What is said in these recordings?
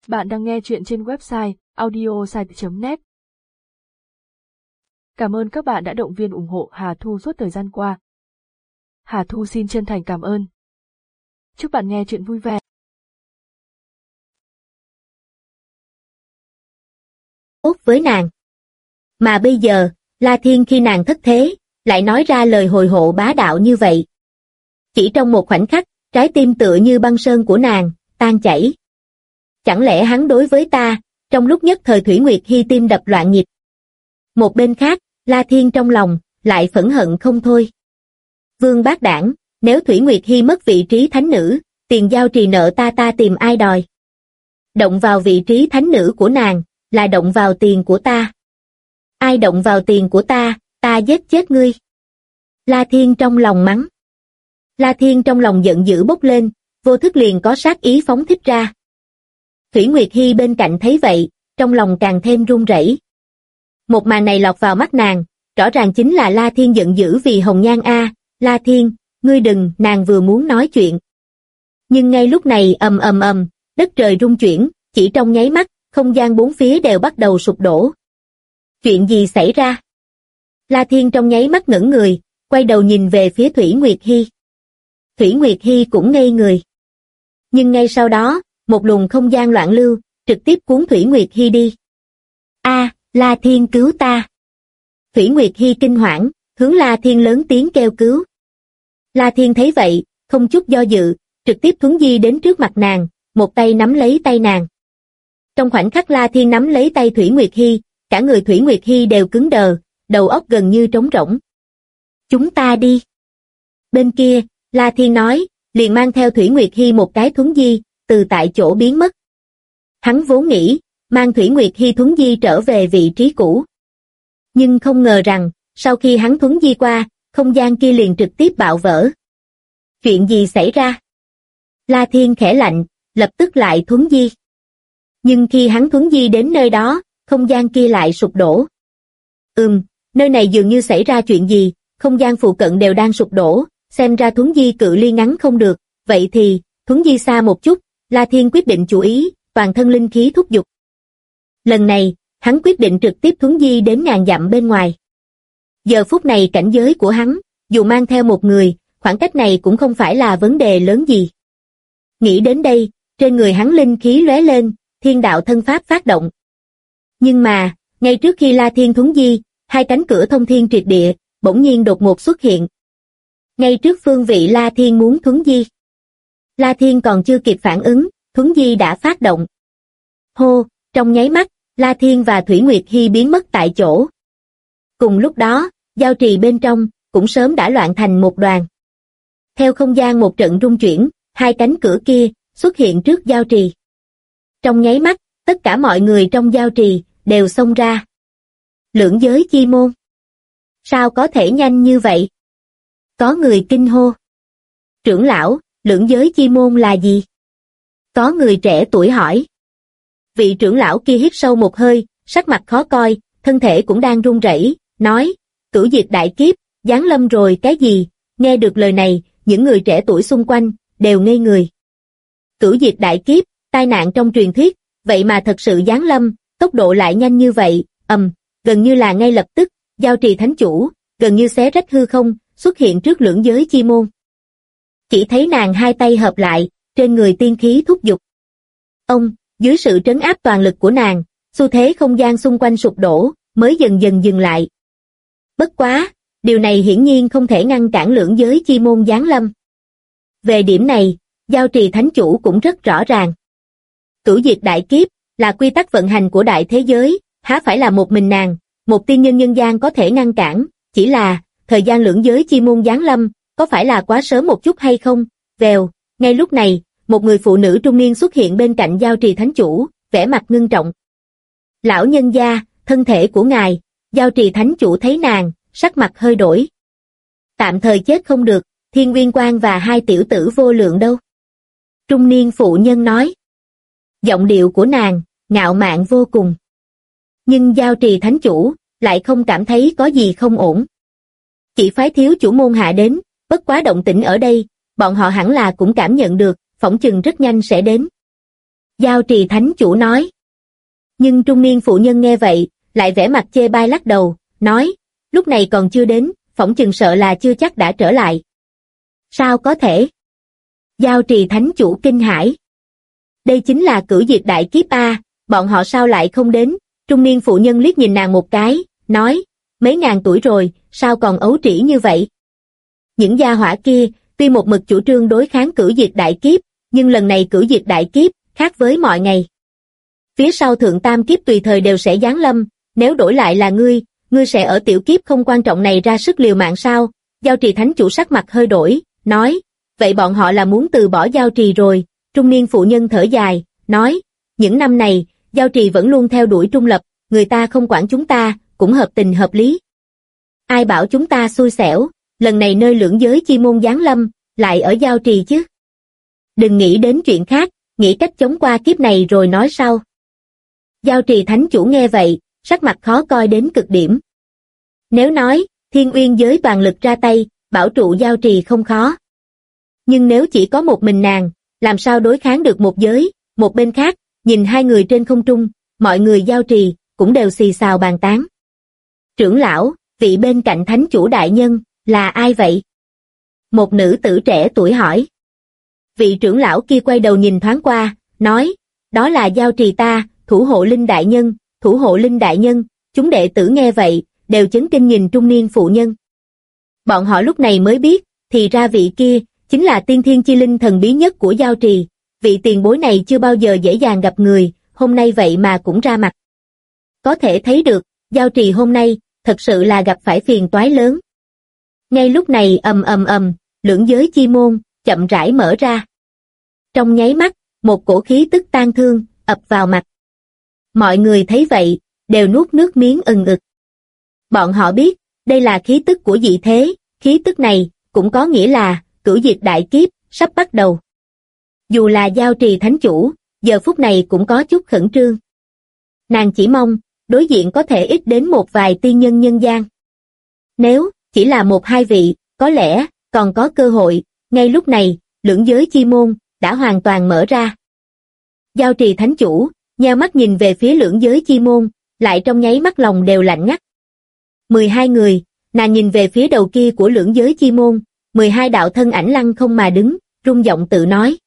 Bạn đang nghe chuyện trên website audiosite.net. Cảm ơn các bạn đã động viên ủng hộ Hà Thu suốt thời gian qua. Hà Thu xin chân thành cảm ơn. Chúc bạn nghe chuyện vui vẻ. Tốt với nàng. Mà bây giờ, La Thiên khi nàng thất thế, lại nói ra lời hồi hộ bá đạo như vậy. Chỉ trong một khoảnh khắc, trái tim tựa như băng sơn của nàng, tan chảy. Chẳng lẽ hắn đối với ta, trong lúc nhất thời Thủy Nguyệt Hy tim đập loạn nhịp. Một bên khác, La Thiên trong lòng, lại phẫn hận không thôi. Vương bác đảng, nếu Thủy Nguyệt Hy mất vị trí thánh nữ, tiền giao trì nợ ta tìm ai đòi. Động vào vị trí thánh nữ của nàng, là động vào tiền của ta. Ai động vào tiền của ta giết chết ngươi. La Thiên trong lòng mắng. La Thiên trong lòng giận dữ bốc lên, vô thức liền có sát ý phóng thích ra. Thủy Nguyệt Hy bên cạnh thấy vậy, trong lòng càng thêm run rẩy. Một màn này lọt vào mắt nàng, rõ ràng chính là La Thiên giận dữ vì Hồng Nhan a. La Thiên, ngươi đừng, nàng vừa muốn nói chuyện. Nhưng ngay lúc này ầm, đất trời rung chuyển, chỉ trong nháy mắt, không gian bốn phía đều bắt đầu sụp đổ. Chuyện gì xảy ra? La Thiên trong nháy mắt ngẩn người, quay đầu nhìn về phía Thủy Nguyệt Hy. Thủy Nguyệt Hy cũng ngây người. Nhưng ngay sau đó, một luồng không gian loạn lưu, trực tiếp cuốn Thủy Nguyệt Hy đi. La Thiên cứu ta. Thủy Nguyệt Hy kinh hoảng, hướng La Thiên lớn tiếng kêu cứu. La Thiên thấy vậy, không chút do dự, trực tiếp thuấn di đến trước mặt nàng, một tay nắm lấy tay nàng. Trong khoảnh khắc La Thiên nắm lấy tay Thủy Nguyệt Hy, cả người Thủy Nguyệt Hy đều cứng đờ, đầu óc gần như trống rỗng. Chúng ta đi. Bên kia, La Thiên nói, liền mang theo Thủy Nguyệt Hy một cái thuấn di, từ tại chỗ biến mất. Hắn vốn nghĩ, mang Thủy Nguyệt Hy thuấn di trở về vị trí cũ. Nhưng không ngờ rằng, sau khi hắn thuấn di qua, không gian kia liền trực tiếp bạo vỡ. Chuyện gì xảy ra? La Thiên khẽ lạnh, lập tức lại thuấn di. Nhưng khi hắn thuấn di đến nơi đó, không gian kia lại sụp đổ. Nơi này dường như xảy ra chuyện gì, không gian phụ cận đều đang sụp đổ, xem ra thuấn di cự ly ngắn không được, vậy thì, thuấn di xa một chút, La Thiên quyết định chú ý, toàn thân linh khí thúc giục. Lần này, hắn quyết định trực tiếp thuấn di đến ngàn dặm bên ngoài. Giờ phút này cảnh giới của hắn, dù mang theo một người, khoảng cách này cũng không phải là vấn đề lớn gì. Nghĩ đến đây, trên người hắn linh khí lóe lên, thiên đạo thân pháp phát động. Nhưng mà, ngay trước khi La Thiên thuấn di, hai cánh cửa thông thiên triệt địa, bỗng nhiên đột ngột xuất hiện. Ngay trước phương vị La Thiên muốn thuấn di. La Thiên còn chưa kịp phản ứng, thuấn di đã phát động. Hô, trong nháy mắt, La Thiên và Thủy Nguyệt Hy biến mất tại chỗ. Cùng lúc đó, giao trì bên trong, cũng sớm đã loạn thành một đoàn. Theo không gian một trận rung chuyển, hai cánh cửa kia, xuất hiện trước giao trì. Trong nháy mắt, tất cả mọi người trong giao trì, đều xông ra. Lưỡng giới chi môn. Sao có thể nhanh như vậy? Có người kinh hô. Trưởng lão, lưỡng giới chi môn là gì? Có người trẻ tuổi hỏi. Vị trưởng lão kia hít sâu một hơi, sắc mặt khó coi, thân thể cũng đang run rẩy, nói, cửu diệt đại kiếp, giáng lâm rồi cái gì? Nghe được lời này, những người trẻ tuổi xung quanh, đều ngây người. Cửu diệt đại kiếp, tai nạn trong truyền thuyết, vậy mà thật sự giáng lâm, tốc độ lại nhanh như vậy, gần như là ngay lập tức, giao trì thánh chủ, gần như xé rách hư không, xuất hiện trước lưỡng giới chi môn. Chỉ thấy nàng hai tay hợp lại, trên người tiên khí thúc giục. Dưới sự trấn áp toàn lực của nàng, xu thế không gian xung quanh sụp đổ, mới dần dần dừng lại. Bất quá, điều này hiển nhiên không thể ngăn cản lưỡng giới chi môn giáng lâm. Về điểm này, giao trì thánh chủ cũng rất rõ ràng. Cửu diệt đại kiếp, là quy tắc vận hành của đại thế giới, há phải là một mình nàng, một tiên nhân nhân gian có thể ngăn cản, chỉ là, thời gian lưỡng giới chi môn giáng lâm, có phải là quá sớm một chút hay không? Vèo, ngay lúc này, một người phụ nữ trung niên xuất hiện bên cạnh giao trì thánh chủ, vẻ mặt ngưng trọng. Lão nhân gia, thân thể của ngài, giao trì thánh chủ thấy nàng, sắc mặt hơi đổi. Tạm thời chết không được, Thiên Nguyên Quang và hai tiểu tử vô lượng đâu? Trung niên phụ nhân nói. Giọng điệu của nàng, ngạo mạn vô cùng. Nhưng giao trì thánh chủ, lại không cảm thấy có gì không ổn. Chỉ phái thiếu chủ môn hạ đến, bất quá động tĩnh ở đây, bọn họ hẳn là cũng cảm nhận được, phỏng chừng rất nhanh sẽ đến. Giao trì thánh chủ nói. Nhưng trung niên phụ nhân nghe vậy, lại vẻ mặt chê bai lắc đầu, nói, lúc này còn chưa đến, phỏng chừng sợ là chưa chắc đã trở lại. Sao có thể? Giao trì thánh chủ kinh hãi. Đây chính là cửu diệt đại kiếp a, bọn họ sao lại không đến? Trung niên phụ nhân liếc nhìn nàng một cái, nói, mấy ngàn tuổi rồi, sao còn ấu trĩ như vậy? Những gia hỏa kia, tuy một mực chủ trương đối kháng cửu diệt đại kiếp, nhưng lần này cửu diệt đại kiếp, khác với mọi ngày. Phía sau thượng tam kiếp tùy thời đều sẽ giáng lâm, nếu đổi lại là ngươi sẽ ở tiểu kiếp không quan trọng này ra sức liều mạng sao? Giao trì thánh chủ sắc mặt hơi đổi, nói, vậy bọn họ là muốn từ bỏ giao trì rồi. Trung niên phụ nhân thở dài, nói, những năm này, giao trì vẫn luôn theo đuổi trung lập, người ta không quản chúng ta, cũng hợp tình hợp lý. Ai bảo chúng ta xui xẻo, lần này nơi lưỡng giới chi môn giáng lâm, lại ở giao trì chứ. Đừng nghĩ đến chuyện khác, nghĩ cách chống qua kiếp này rồi nói sau. Giao trì thánh chủ nghe vậy, sắc mặt khó coi đến cực điểm. Nếu nói, thiên uyên giới toàn lực ra tay, bảo trụ giao trì không khó. Nhưng nếu chỉ có một mình nàng, làm sao đối kháng được một giới? Một bên khác, nhìn hai người trên không trung, mọi người giao trì, cũng đều xì xào bàn tán. Trưởng lão, vị bên cạnh thánh chủ đại nhân, là ai vậy? Một nữ tử trẻ tuổi hỏi. Vị trưởng lão kia quay đầu nhìn thoáng qua, nói, đó là giao trì ta, thủ hộ linh đại nhân, thủ hộ linh đại nhân. Chúng đệ tử nghe vậy, đều chấn kinh nhìn trung niên phụ nhân. Bọn họ lúc này mới biết, thì ra vị kia, chính là tiên thiên chi linh thần bí nhất của giao trì. Vị tiền bối này chưa bao giờ dễ dàng gặp người, hôm nay vậy mà cũng ra mặt. Có thể thấy được, giao trì hôm nay, thật sự là gặp phải phiền toái lớn. Ngay lúc này lưỡng giới chi môn, chậm rãi mở ra. Trong nháy mắt, một cổ khí tức tang thương, ập vào mặt. Mọi người thấy vậy, đều nuốt nước miếng ừng ực. Bọn họ biết, đây là khí tức của dị thế, khí tức này, cũng có nghĩa là, cửu diệt đại kiếp, sắp bắt đầu. Dù là giao trì thánh chủ, giờ phút này cũng có chút khẩn trương. Nàng chỉ mong, đối diện có thể ít đến một vài tiên nhân nhân gian. Nếu, chỉ là một hai vị, có lẽ, còn có cơ hội, ngay lúc này, lưỡng giới chi môn, đã hoàn toàn mở ra. Giao trì thánh chủ, nheo mắt nhìn về phía lưỡng giới chi môn, lại trong nháy mắt lòng đều lạnh ngắt. 12 người, nàng nhìn về phía đầu kia của lưỡng giới chi môn, 12 đạo thân ảnh lăng không mà đứng, rung giọng tự nói.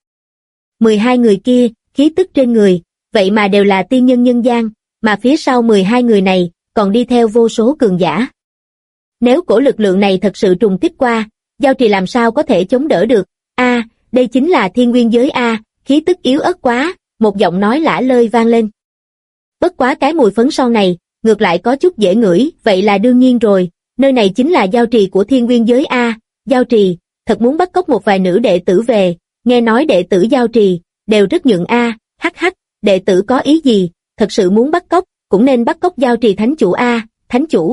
12 người kia, khí tức trên người, vậy mà đều là tiên nhân nhân gian, mà phía sau 12 người này, còn đi theo vô số cường giả. Nếu cổ lực lượng này thật sự trùng kích qua, giao trì làm sao có thể chống đỡ được? Đây chính là thiên nguyên giới khí tức yếu ớt quá, một giọng nói lả lơi vang lên. Bất quá cái mùi phấn son này, ngược lại có chút dễ ngửi, vậy là đương nhiên rồi, nơi này chính là giao trì của thiên nguyên giới giao trì, thật muốn bắt cóc một vài nữ đệ tử về, nghe nói đệ tử giao trì, đều rất nhượng hắc, đệ tử có ý gì, thật sự muốn bắt cóc, cũng nên bắt cóc giao trì thánh chủ thánh chủ.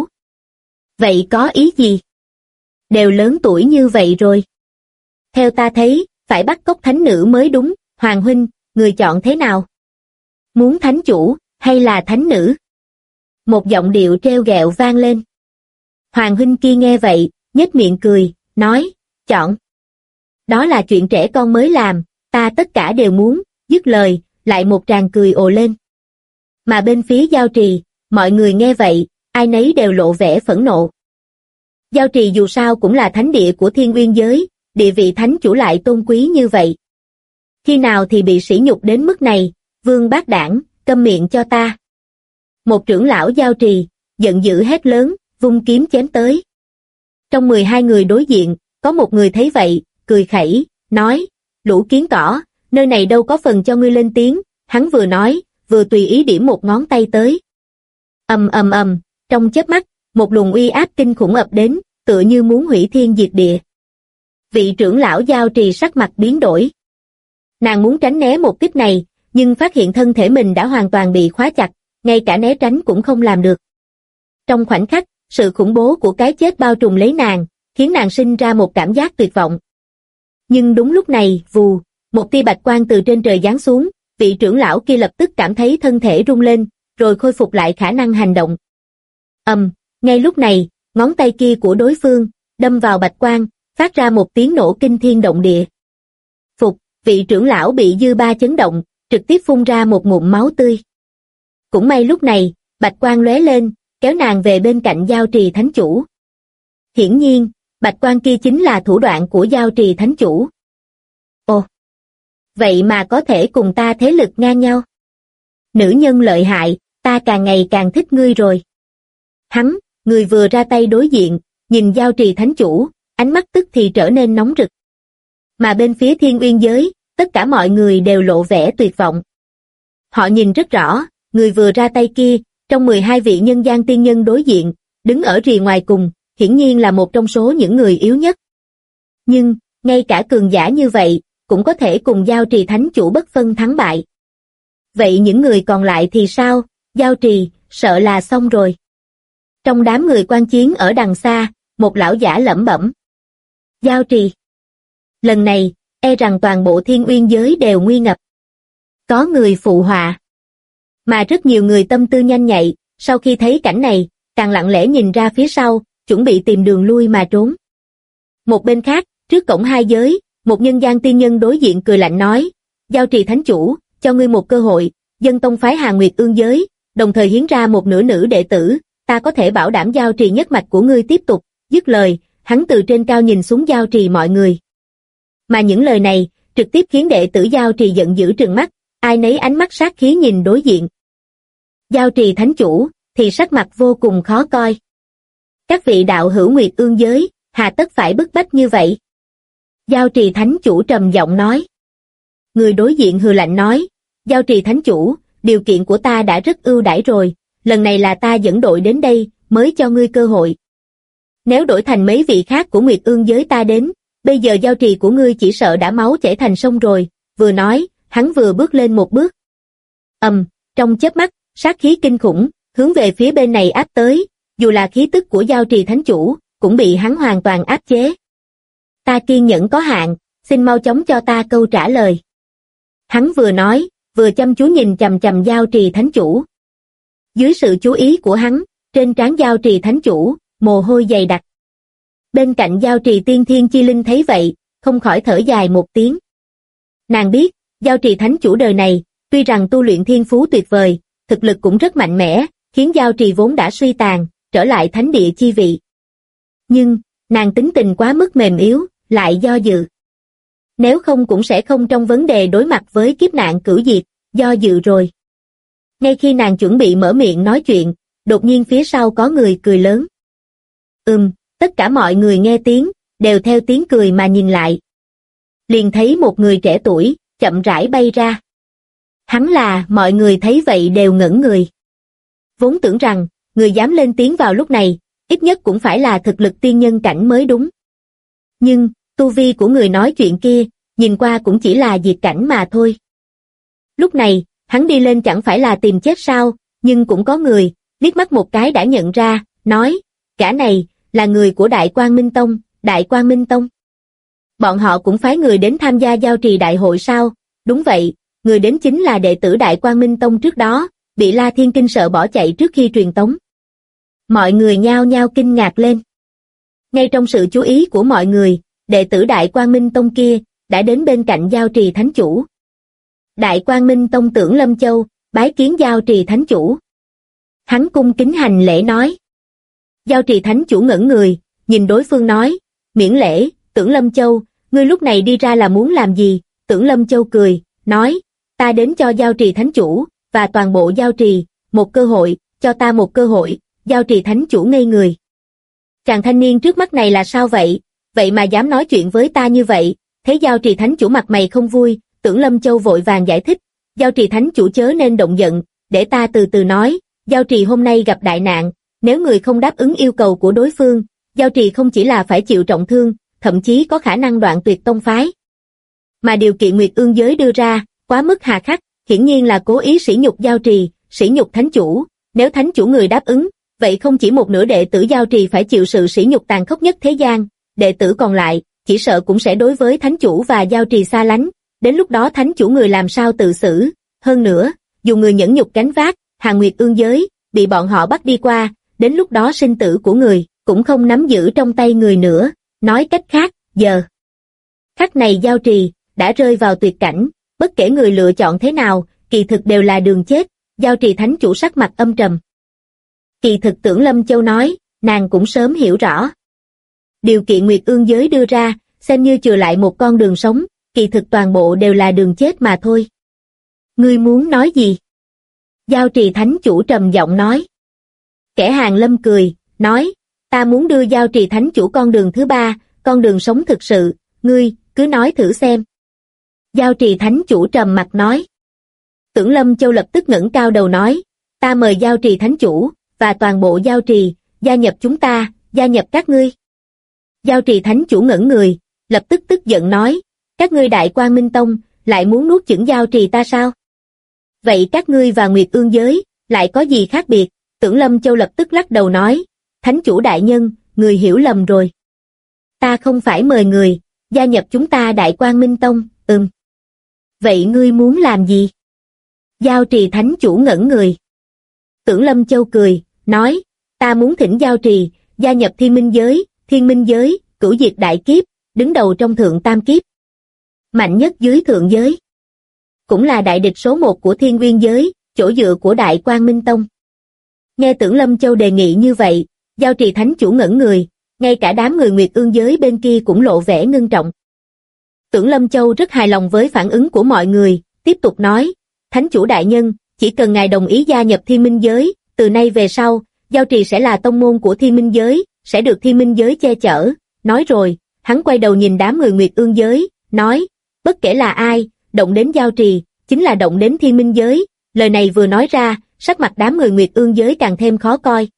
Vậy có ý gì? Đều lớn tuổi như vậy rồi. Theo ta thấy, phải bắt cóc thánh nữ mới đúng, Hoàng huynh, người chọn thế nào? Muốn thánh chủ, hay là thánh nữ? Một giọng điệu treo ghẹo vang lên. Hoàng huynh kia nghe vậy, nhếch miệng cười, nói, chọn. Đó là chuyện trẻ con mới làm, ta tất cả đều muốn, dứt lời, lại một tràng cười ồ lên. Mà bên phía giao trì, mọi người nghe vậy, ai nấy đều lộ vẻ phẫn nộ. Giao trì dù sao cũng là thánh địa của thiên uyên giới, địa vị thánh chủ lại tôn quý như vậy. Khi nào thì bị sỉ nhục đến mức này, vương bác đảng, câm miệng cho ta. Một trưởng lão giao trì, giận dữ hét lớn, vung kiếm chém tới. Trong 12 người đối diện, có một người thấy vậy, cười khẩy, nói, lũ kiến cỏ, nơi này đâu có phần cho ngươi lên tiếng, hắn vừa nói, vừa tùy ý điểm một ngón tay tới. Trong chớp mắt, một luồng uy áp kinh khủng ập đến, tựa như muốn hủy thiên diệt địa. Vị trưởng lão giao trì sắc mặt biến đổi. Nàng muốn tránh né một kích này, nhưng phát hiện thân thể mình đã hoàn toàn bị khóa chặt, ngay cả né tránh cũng không làm được. Trong khoảnh khắc, sự khủng bố của cái chết bao trùm lấy nàng, khiến nàng sinh ra một cảm giác tuyệt vọng. Nhưng đúng lúc này, vù, một tia bạch quang từ trên trời giáng xuống, vị trưởng lão kia lập tức cảm thấy thân thể rung lên, rồi khôi phục lại khả năng hành động. Ngay lúc này, ngón tay kia của đối phương, đâm vào bạch quang, phát ra một tiếng nổ kinh thiên động địa. Vị trưởng lão bị dư ba chấn động, trực tiếp phun ra một ngụm máu tươi. Cũng may lúc này, bạch quang lóe lên, kéo nàng về bên cạnh Giao Trì Thánh Chủ. Hiển nhiên, bạch quang kia chính là thủ đoạn của Giao Trì Thánh Chủ. Ồ! Vậy mà có thể cùng ta thế lực ngang nhau. Nữ nhân lợi hại, ta càng ngày càng thích ngươi rồi. Hắn, người vừa ra tay đối diện, nhìn Giao Trì Thánh Chủ, ánh mắt tức thì trở nên nóng rực. Mà bên phía Thiên Uyên giới, tất cả mọi người đều lộ vẻ tuyệt vọng. Họ nhìn rất rõ, người vừa ra tay kia, trong 12 vị nhân gian tiên nhân đối diện, đứng ở rìa ngoài cùng, hiển nhiên là một trong số những người yếu nhất. Nhưng, ngay cả cường giả như vậy, cũng có thể cùng Giao Trì Thánh Chủ bất phân thắng bại. Vậy những người còn lại thì sao? Giao Trì, sợ là xong rồi. Trong đám người quan chiến ở đằng xa, một lão giả lẩm bẩm. Giao Trì. Lần này, e rằng toàn bộ Thiên Uyên giới đều nguy ngập. Có người phụ họa. Mà rất nhiều người tâm tư nhanh nhạy, sau khi thấy cảnh này, càng lặng lẽ nhìn ra phía sau, chuẩn bị tìm đường lui mà trốn. Một bên khác, trước cổng hai giới, một nhân gian tiên nhân đối diện cười lạnh nói, Giao Trì Thánh Chủ, cho ngươi một cơ hội, dân tông phái Hà Nguyệt Ương giới, đồng thời hiến ra một nửa nữ đệ tử, ta có thể bảo đảm Giao Trì nhất mạch của ngươi tiếp tục. Dứt lời, hắn từ trên cao nhìn xuống Giao Trì mọi người. Mà những lời này, trực tiếp khiến đệ tử Giao Trì giận dữ trừng mắt, ai nấy ánh mắt sát khí nhìn đối diện. Giao Trì Thánh Chủ, thì sắc mặt vô cùng khó coi. Các vị đạo hữu Nguyệt Ương giới, hà tất phải bức bách như vậy? Giao Trì Thánh Chủ trầm giọng nói. Người đối diện hừ lạnh nói, Giao Trì Thánh Chủ, điều kiện của ta đã rất ưu đãi rồi, lần này là ta dẫn đội đến đây, mới cho ngươi cơ hội. Nếu đổi thành mấy vị khác của Nguyệt Ương giới ta đến, bây giờ Giao Trì của ngươi chỉ sợ đã máu chảy thành sông rồi, vừa nói, hắn vừa bước lên một bước. Trong chớp mắt, sát khí kinh khủng, hướng về phía bên này áp tới, dù là khí tức của Giao Trì Thánh Chủ, cũng bị hắn hoàn toàn áp chế. Ta kiên nhẫn có hạn, xin mau chóng cho ta câu trả lời. Hắn vừa nói, vừa chăm chú nhìn chằm chằm Giao Trì Thánh Chủ. Dưới sự chú ý của hắn, trên trán Giao Trì Thánh Chủ, mồ hôi dày đặc. Bên cạnh Giao Trì Tiên Thiên Chi Linh thấy vậy, không khỏi thở dài một tiếng. Nàng biết, Giao Trì Thánh Chủ đời này, tuy rằng tu luyện thiên phú tuyệt vời, thực lực cũng rất mạnh mẽ, khiến Giao Trì vốn đã suy tàn, trở lại thánh địa chi vị. Nhưng, nàng tính tình quá mức mềm yếu, lại do dự. Nếu không cũng sẽ không trong vấn đề đối mặt với kiếp nạn cửu diệt, do dự rồi. Ngay khi nàng chuẩn bị mở miệng nói chuyện, đột nhiên phía sau có người cười lớn. Tất cả mọi người nghe tiếng, đều theo tiếng cười mà nhìn lại. Liền thấy một người trẻ tuổi, chậm rãi bay ra. Hắn là, mọi người thấy vậy đều ngẩn người. Vốn tưởng rằng, người dám lên tiếng vào lúc này, ít nhất cũng phải là thực lực tiên nhân cảnh mới đúng. Nhưng, tu vi của người nói chuyện kia, nhìn qua cũng chỉ là diệt cảnh mà thôi. Lúc này, hắn đi lên chẳng phải là tìm chết sao, nhưng cũng có người, liếc mắt một cái đã nhận ra, nói, gã này, là người của Đại Quang Minh Tông, Đại Quang Minh Tông. Bọn họ cũng phái người đến tham gia giao trì đại hội sao? Đúng vậy, người đến chính là đệ tử Đại Quang Minh Tông trước đó, bị La Thiên kinh sợ bỏ chạy trước khi truyền tống. Mọi người nhao nhao kinh ngạc lên. Ngay trong sự chú ý của mọi người, đệ tử Đại Quang Minh Tông kia, đã đến bên cạnh giao trì thánh chủ. Đại Quang Minh Tông Tưởng Lâm Châu, bái kiến giao trì thánh chủ. Hắn cung kính hành lễ nói. Giao trì thánh chủ ngẩn người, nhìn đối phương nói, miễn lễ, Tưởng Lâm Châu, ngươi lúc này đi ra là muốn làm gì? Tưởng Lâm Châu cười, nói, ta đến cho giao trì thánh chủ, và toàn bộ giao trì, một cơ hội, cho ta một cơ hội, giao trì thánh chủ ngây người. Chàng thanh niên trước mắt này là sao vậy? Vậy mà dám nói chuyện với ta như vậy? Thấy giao trì thánh chủ mặt mày không vui, Tưởng Lâm Châu vội vàng giải thích, giao trì thánh chủ chớ nên động giận, để ta từ từ nói, giao trì hôm nay gặp đại nạn, nếu người không đáp ứng yêu cầu của đối phương, giao trì không chỉ là phải chịu trọng thương, thậm chí có khả năng đoạn tuyệt tông phái. Mà điều kiện Nguyệt Ương giới đưa ra, quá mức hà khắc, hiển nhiên là cố ý sỉ nhục giao trì, sỉ nhục thánh chủ, nếu thánh chủ người đáp ứng, vậy không chỉ một nửa đệ tử giao trì phải chịu sự sỉ nhục tàn khốc nhất thế gian, đệ tử còn lại, chỉ sợ cũng sẽ đối với thánh chủ và giao trì xa lánh, đến lúc đó thánh chủ người làm sao tự xử, hơn nữa, dù người nhẫn nhục gánh vác, hàng Nguyệt Ương giới, bị bọn họ bắt đi qua, đến lúc đó sinh tử của người, cũng không nắm giữ trong tay người nữa, nói cách khác, giờ. Khắc này giao trì, đã rơi vào tuyệt cảnh, bất kể người lựa chọn thế nào, kỳ thực đều là đường chết. Giao trì thánh chủ sắc mặt âm trầm. Kỳ thực Tưởng Lâm Châu nói, nàng cũng sớm hiểu rõ. Điều kiện Nguyệt Ương giới đưa ra, xem như chừa lại một con đường sống, kỳ thực toàn bộ đều là đường chết mà thôi. Ngươi muốn nói gì? Giao trì thánh chủ trầm giọng nói. Kẻ Hàng Lâm cười, nói, ta muốn đưa giao trì thánh chủ con đường thứ ba, con đường sống thực sự, ngươi, cứ nói thử xem. Giao trì thánh chủ trầm mặt nói. Tưởng Lâm Châu lập tức ngẩng cao đầu nói, ta mời giao trì thánh chủ, và toàn bộ giao trì, gia nhập chúng ta, gia nhập các ngươi. Giao trì thánh chủ ngẩn người, lập tức tức giận nói, các ngươi Đại Quang Minh Tông, lại muốn nuốt chửng giao trì ta sao? Vậy các ngươi và Nguyệt Ương giới, lại có gì khác biệt? Tưởng Lâm Châu lập tức lắc đầu nói, thánh chủ đại nhân, người hiểu lầm rồi. Ta không phải mời người, gia nhập chúng ta Đại Quang Minh Tông, Vậy ngươi muốn làm gì? Giao trì thánh chủ ngẩn người. Tưởng Lâm Châu cười, nói, ta muốn thỉnh giao trì, gia nhập Thiên Minh giới, cửu diệt đại kiếp, đứng đầu trong thượng tam kiếp. Mạnh nhất dưới thượng giới. Cũng là đại địch số 1 của Thiên Nguyên giới, chỗ dựa của Đại Quang Minh Tông. Nghe Tưởng Lâm Châu đề nghị như vậy, giao trì thánh chủ ngẩn người, ngay cả đám người Nguyệt Ương giới bên kia cũng lộ vẻ ngưng trọng. Tưởng Lâm Châu rất hài lòng với phản ứng của mọi người, tiếp tục nói, thánh chủ đại nhân, chỉ cần ngài đồng ý gia nhập Thiên Minh giới, từ nay về sau, giao trì sẽ là tông môn của Thiên Minh giới, sẽ được Thiên Minh giới che chở. Nói rồi, hắn quay đầu nhìn đám người Nguyệt Ương giới, nói, bất kể là ai, động đến giao trì, chính là động đến Thiên Minh giới. Lời này vừa nói ra, sắc mặt đám người Nguyệt Ương giới càng thêm khó coi.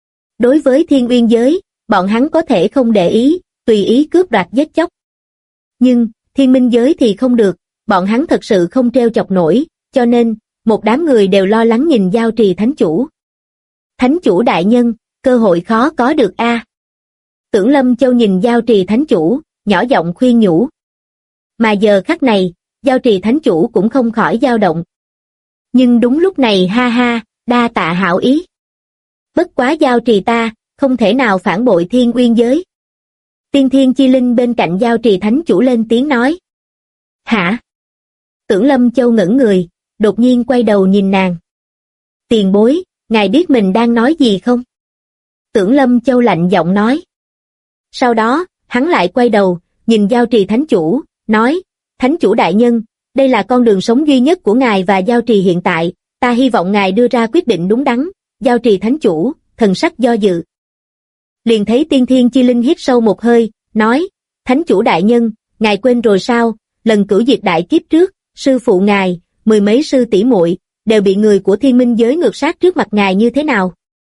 Đối với Thiên Uyên giới, bọn hắn có thể không để ý, tùy ý cướp đoạt giết chóc. Nhưng, Thiên Minh giới thì không được, bọn hắn thật sự không trêu chọc nổi, cho nên, một đám người đều lo lắng nhìn giao trì thánh chủ. Thánh chủ đại nhân, cơ hội khó có được a. Tưởng Lâm Châu nhìn giao trì thánh chủ, nhỏ giọng khuyên nhủ. Mà giờ khắc này, giao trì thánh chủ cũng không khỏi dao động. Nhưng đúng lúc này ha ha, đa tạ hảo ý. Bất quá giao trì ta, không thể nào phản bội Thiên Uyên giới. Tiên Thiên Chi Linh bên cạnh giao trì thánh chủ lên tiếng nói. Hả? Tưởng Lâm Châu ngẩn người, đột nhiên quay đầu nhìn nàng. Tiền bối, ngài biết mình đang nói gì không? Tưởng Lâm Châu lạnh giọng nói. Sau đó, hắn lại quay đầu, nhìn giao trì thánh chủ, nói, thánh chủ đại nhân, đây là con đường sống duy nhất của ngài và giao trì hiện tại, ta hy vọng ngài đưa ra quyết định đúng đắn. Giao trì thánh chủ, thần sắc do dự. Liền thấy Tiên Thiên Chi Linh hít sâu một hơi, nói, thánh chủ đại nhân, ngài quên rồi sao, lần cửu diệt đại kiếp trước, sư phụ ngài, mười mấy sư tỷ muội đều bị người của Thiên Minh giới ngược sát trước mặt ngài như thế nào?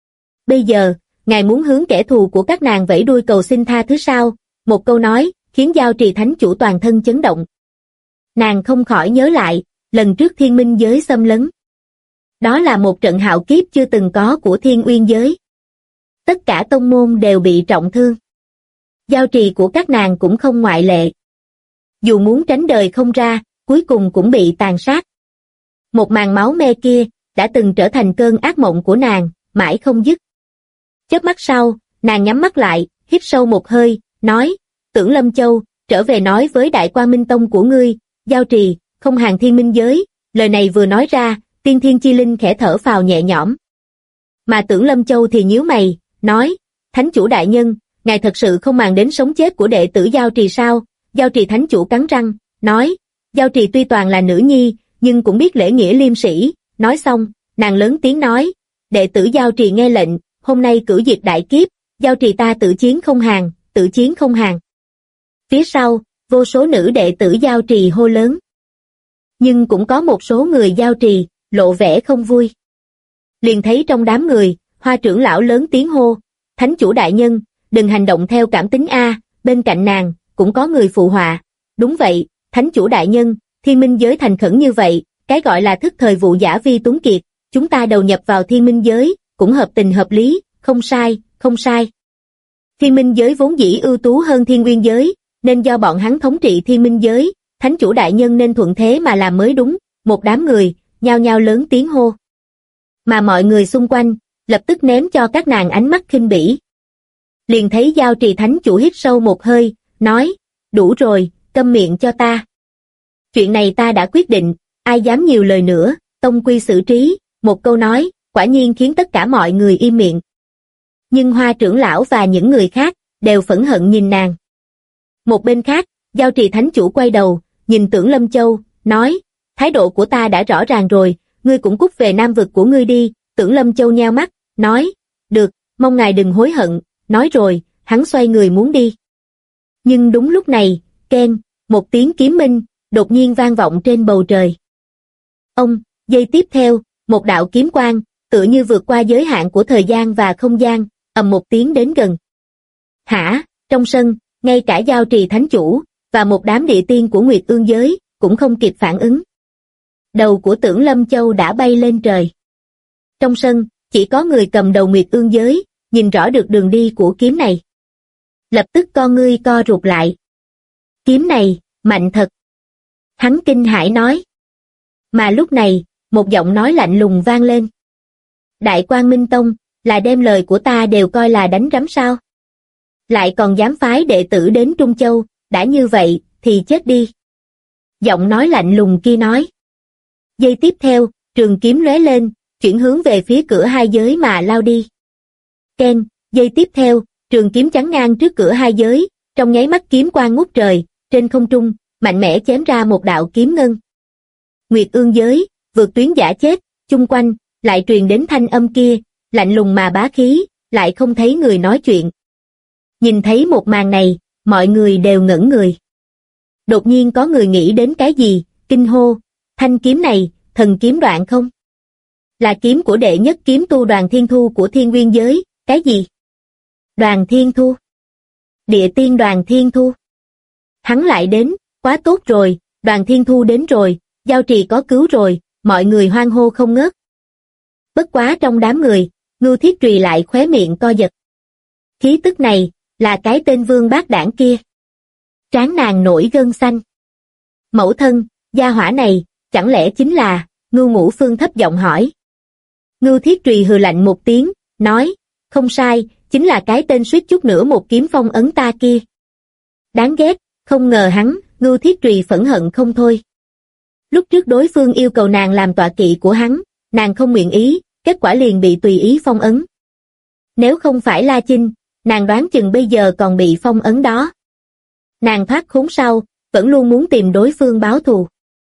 Bây giờ, ngài muốn hướng kẻ thù của các nàng vẫy đuôi cầu xin tha thứ sao? Một câu nói, khiến giao trì thánh chủ toàn thân chấn động. Nàng không khỏi nhớ lại, lần trước Thiên Minh giới xâm lấn. Đó là một trận hạo kiếp chưa từng có của Thiên Uyên giới. Tất cả tông môn đều bị trọng thương. Giao trì của các nàng cũng không ngoại lệ. Dù muốn tránh đời không ra, cuối cùng cũng bị tàn sát. Một màn máu me kia, đã từng trở thành cơn ác mộng của nàng, mãi không dứt. Chớp mắt sau, nàng nhắm mắt lại, hít sâu một hơi, nói, Tưởng Lâm Châu, trở về nói với Đại Quang Minh Tông của ngươi, giao trì, không hàng Thiên Minh giới. Lời này vừa nói ra, Tiên Thiên Chi Linh khẽ thở phào nhẹ nhõm. Mà Tưởng Lâm Châu thì nhíu mày, nói, thánh chủ đại nhân, ngài thật sự không màng đến sống chết của đệ tử giao trì sao? Giao trì thánh chủ cắn răng, nói, giao trì tuy toàn là nữ nhi, nhưng cũng biết lễ nghĩa liêm sĩ. Nói xong, nàng lớn tiếng nói, đệ tử giao trì nghe lệnh, hôm nay cửu diệt đại kiếp, giao trì ta tự chiến không hàng, tự chiến không hàng. Phía sau, vô số nữ đệ tử giao trì hô lớn. Nhưng cũng có một số người giao trì, lộ vẻ không vui. Liền thấy trong đám người, Hoa trưởng lão lớn tiếng hô, thánh chủ đại nhân, đừng hành động theo cảm tính a. Bên cạnh nàng, cũng có người phụ họa. Đúng vậy, thánh chủ đại nhân, Thiên Minh giới thành khẩn như vậy, cái gọi là thức thời vụ giả vi tuấn kiệt, chúng ta đầu nhập vào Thiên Minh giới, cũng hợp tình hợp lý, không sai, không sai. Thiên Minh giới vốn dĩ ưu tú hơn Thiên Uyên giới, nên do bọn hắn thống trị Thiên Minh giới, thánh chủ đại nhân nên thuận thế mà làm mới đúng. Một đám người, nhao nhao lớn tiếng hô. Mà mọi người xung quanh, lập tức ném cho các nàng ánh mắt khinh bỉ. Liền thấy giao trì thánh chủ hít sâu một hơi, nói, đủ rồi, câm miệng cho ta. Chuyện này ta đã quyết định, ai dám nhiều lời nữa, tông quy xử trí, một câu nói, quả nhiên khiến tất cả mọi người im miệng. Nhưng Hoa trưởng lão và những người khác, đều phẫn hận nhìn nàng. Một bên khác, Giao Trì Thánh Chủ quay đầu, nhìn Tưởng Lâm Châu, nói, thái độ của ta đã rõ ràng rồi, ngươi cũng cút về Nam vực của ngươi đi. Tưởng Lâm Châu nheo mắt, nói, được, mong ngài đừng hối hận, nói rồi, hắn xoay người muốn đi. Nhưng đúng lúc này, keng, một tiếng kiếm minh, đột nhiên vang vọng trên bầu trời. Giây tiếp theo, một đạo kiếm quang, tựa như vượt qua giới hạn của thời gian và không gian, ầm một tiếng đến gần. Hả, trong sân, ngay cả Giao Trì Thánh Chủ, và một đám địa tiên của Nguyệt Ương giới, cũng không kịp phản ứng. Đầu của Tưởng Lâm Châu đã bay lên trời. Trong sân, chỉ có người cầm đầu Nguyệt Ương giới, nhìn rõ được đường đi của kiếm này. Lập tức con ngươi co rụt lại. Kiếm này, mạnh thật. Hắn kinh hãi nói. Mà lúc này, một giọng nói lạnh lùng vang lên. Đại Quang Minh Tông, là đem lời của ta đều coi là đánh rắm sao? Lại còn dám phái đệ tử đến Trung Châu, đã như vậy, thì chết đi. Giọng nói lạnh lùng kia nói. Giây tiếp theo, trường kiếm lóe lên, chuyển hướng về phía cửa hai giới mà lao đi. Ken, giây tiếp theo, trường kiếm chắn ngang trước cửa hai giới, trong nháy mắt kiếm quang ngút trời, trên không trung, mạnh mẽ chém ra một đạo kiếm ngân. Nguyệt Ương giới, vượt tuyến giả chết, chung quanh, lại truyền đến thanh âm kia, lạnh lùng mà bá khí, lại không thấy người nói chuyện. Nhìn thấy một màn này, mọi người đều ngẩn người. Đột nhiên có người nghĩ đến cái gì, kinh hô, thanh kiếm này, thần kiếm Đoạn không? Là kiếm của đệ nhất kiếm tu Đoàn Thiên Thu của Thiên Nguyên giới, cái gì? Đoàn Thiên Thu? Địa tiên Đoàn Thiên Thu? Hắn lại đến, quá tốt rồi, Đoàn Thiên Thu đến rồi, Giao Trì có cứu rồi, mọi người hoan hô không ngớt. Bất quá trong đám người, Ngưu Thiết Trùy lại khóe miệng co giật. Khí tức này, là cái tên Vương Bác Đảng kia. Trán nàng nổi gân xanh. Mẫu thân, gia hỏa này, chẳng lẽ chính là, Ngưu Ngũ Phương thấp giọng hỏi. Ngưu Thiết Trùy hừ lạnh một tiếng, nói, không sai, chính là cái tên suýt chút nữa một kiếm phong ấn ta kia. Đáng ghét, không ngờ hắn, Ngưu Thiết Trùy phẫn hận không thôi. Lúc trước đối phương yêu cầu nàng làm tọa kỵ của hắn, nàng không nguyện ý, kết quả liền bị tùy ý phong ấn. Nếu không phải La Chinh, nàng đoán chừng bây giờ còn bị phong ấn đó. Nàng thoát khốn sau, vẫn luôn muốn tìm đối phương báo thù.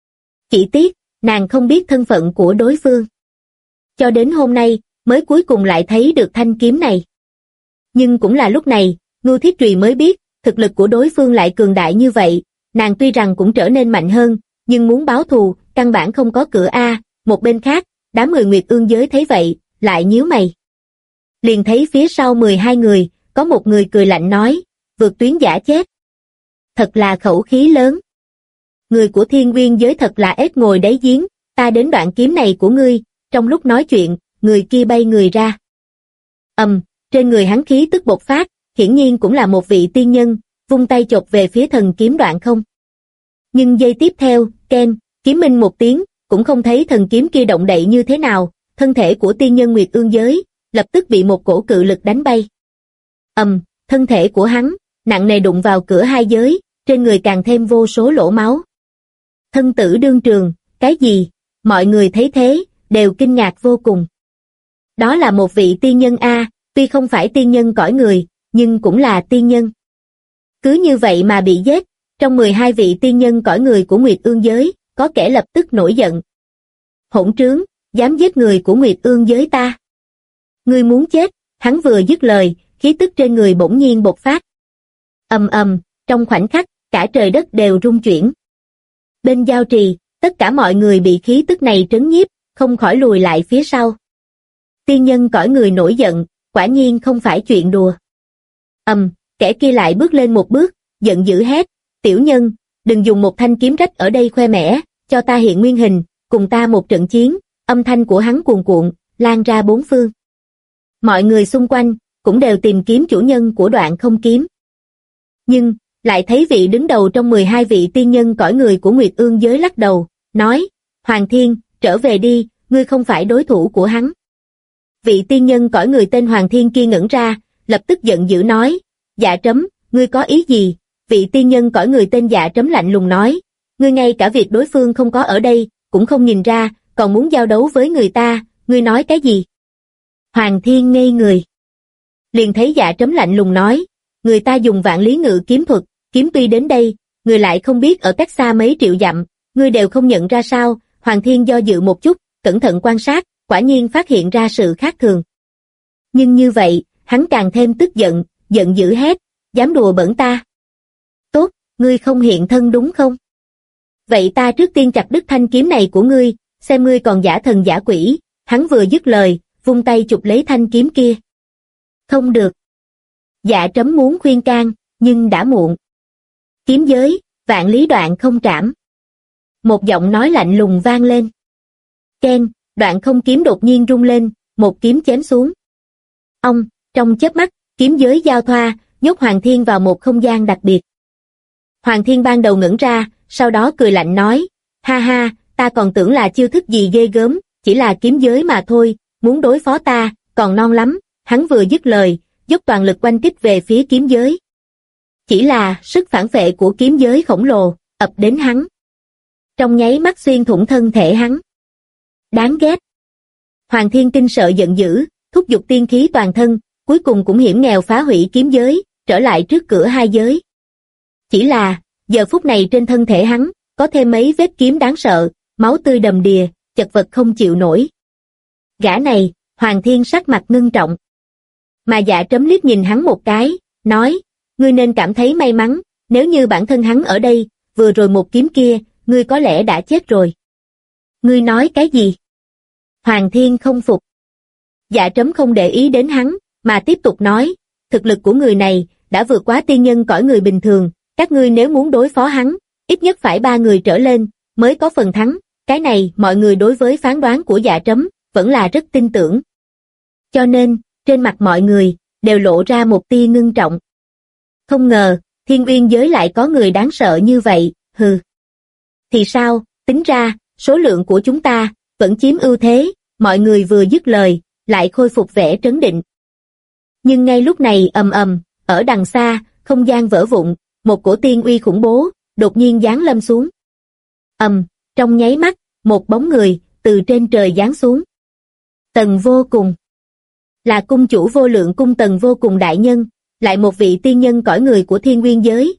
Chỉ tiếc, nàng không biết thân phận của đối phương. Cho đến hôm nay, mới cuối cùng lại thấy được thanh kiếm này. Nhưng cũng là lúc này, Ngưu Thiết Trùy mới biết, thực lực của đối phương lại cường đại như vậy, nàng tuy rằng cũng trở nên mạnh hơn, nhưng muốn báo thù, căn bản không có cửa a. Một bên khác, đám người Nguyệt Ương giới thấy vậy, lại nhíu mày. Liền thấy phía sau 12 người, có một người cười lạnh nói, vượt tuyến giả chết. Thật là khẩu khí lớn. Người của Thiên Nguyên giới thật là ếch ngồi đáy giếng, ta đến đoạn kiếm này của ngươi. Trong lúc nói chuyện, người kia bay người ra. Trên người hắn khí tức bộc phát, hiển nhiên cũng là một vị tiên nhân, vung tay chộp về phía thần kiếm Đoạn không. Nhưng giây tiếp theo, ken, kiếm minh một tiếng, cũng không thấy thần kiếm kia động đậy như thế nào, thân thể của tiên nhân Nguyệt Ương giới, lập tức bị một cổ cự lực đánh bay. Thân thể của hắn, nặng nề đụng vào cửa hai giới, trên người càng thêm vô số lỗ máu. Thân tử đương trường, cái gì? Mọi người thấy thế, đều kinh ngạc vô cùng. Đó là một vị tiên nhân a, tuy không phải tiên nhân cõi người, nhưng cũng là tiên nhân. Cứ như vậy mà bị giết, trong 12 vị tiên nhân cõi người của Nguyệt Ương giới, có kẻ lập tức nổi giận. Hỗn trướng, dám giết người của Nguyệt Ương giới ta. Ngươi muốn chết, hắn vừa dứt lời, khí tức trên người bỗng nhiên bộc phát. Trong khoảnh khắc, cả trời đất đều rung chuyển. Bên Giao Trì, tất cả mọi người bị khí tức này trấn nhiếp, không khỏi lùi lại phía sau. Tiên nhân cõi người nổi giận, quả nhiên không phải chuyện đùa. Kẻ kia lại bước lên một bước, giận dữ hét, tiểu nhân, đừng dùng một thanh kiếm rách ở đây khoe mẽ, cho ta hiện nguyên hình, cùng ta một trận chiến. Âm thanh của hắn cuồn cuộn, lan ra bốn phương. Mọi người xung quanh, cũng đều tìm kiếm chủ nhân của Đoạn không kiếm. Nhưng, lại thấy vị đứng đầu trong 12 vị tiên nhân cõi người của Nguyệt Ương giới lắc đầu, nói, Hoàng Thiên, trở về đi, ngươi không phải đối thủ của hắn. Vị tiên nhân cõi người tên Hoàng Thiên kia ngẩn ra, lập tức giận dữ nói, Dạ Trấm, ngươi có ý gì? Vị tiên nhân cõi người tên Dạ Trấm lạnh lùng nói, ngươi ngay cả việc đối phương không có ở đây, cũng không nhìn ra, còn muốn giao đấu với người ta, ngươi nói cái gì? Hoàng Thiên ngây người. Liền thấy Dạ Trấm lạnh lùng nói, người ta dùng vạn lý ngự kiếm thuật, kiếm tuy đến đây, người lại không biết ở cách xa mấy triệu dặm, ngươi đều không nhận ra sao? Hoàng Thiên do dự một chút, cẩn thận quan sát, quả nhiên phát hiện ra sự khác thường. Nhưng như vậy, hắn càng thêm tức giận, giận dữ hét, dám đùa bỡn ta. Tốt, ngươi không hiện thân đúng không? Vậy ta trước tiên chặt đứt thanh kiếm này của ngươi, xem ngươi còn giả thần giả quỷ. Hắn vừa dứt lời, vung tay chụp lấy thanh kiếm kia. Không được. Dạ Trấm muốn khuyên can, nhưng đã muộn. Kiếm giới, vạn lý đoạn không trảm. Một giọng nói lạnh lùng vang lên. Keng, đoạn không kiếm đột nhiên rung lên, một kiếm chém xuống. Ông, trong chớp mắt, kiếm giới giao thoa, nhốt Hoàng Thiên vào một không gian đặc biệt. Hoàng Thiên ban đầu ngẩn ra, sau đó cười lạnh nói, ha ha, ta còn tưởng là chiêu thức gì ghê gớm, chỉ là kiếm giới mà thôi, muốn đối phó ta, còn non lắm. Hắn vừa dứt lời, dốc toàn lực oanh kích về phía kiếm giới. Chỉ là sức phản vệ của kiếm giới khổng lồ, ập đến hắn. Trong nháy mắt xuyên thủng thân thể hắn. Đáng ghét. Hoàng Thiên kinh sợ giận dữ, thúc giục tiên khí toàn thân, cuối cùng cũng hiểm nghèo phá hủy kiếm giới, trở lại trước cửa hai giới. Chỉ là, giờ phút này trên thân thể hắn, có thêm mấy vết kiếm đáng sợ, máu tươi đầm đìa, chật vật không chịu nổi. Gã này, Hoàng Thiên sắc mặt ngưng trọng. Mà Dạ Trấm liếc nhìn hắn một cái, nói, ngươi nên cảm thấy may mắn, nếu như bản thân hắn ở đây, vừa rồi một kiếm kia, ngươi có lẽ đã chết rồi. Ngươi nói cái gì? Hoàng Thiên không phục. Dạ Trấm không để ý đến hắn, mà tiếp tục nói, thực lực của người này, đã vượt quá tiên nhân cõi người bình thường, các ngươi nếu muốn đối phó hắn, ít nhất phải 3 người trở lên, mới có phần thắng. Cái này, mọi người đối với phán đoán của Dạ Trấm, vẫn là rất tin tưởng. Cho nên, trên mặt mọi người, đều lộ ra một tia ngưng trọng. Không ngờ, Thiên Uyên giới lại có người đáng sợ như vậy, hừ. Thì sao, tính ra, số lượng của chúng ta, vẫn chiếm ưu thế, mọi người vừa dứt lời, lại khôi phục vẻ trấn định. Nhưng ngay lúc này ầm ầm, ở đằng xa, không gian vỡ vụn, một cổ tiên uy khủng bố, đột nhiên giáng lâm xuống. Trong nháy mắt, một bóng người, từ trên trời giáng xuống. Tần Vô Cùng. Là cung chủ Vô Lượng cung Tần Vô Cùng đại nhân, lại một vị tiên nhân cõi người của Thiên Nguyên giới,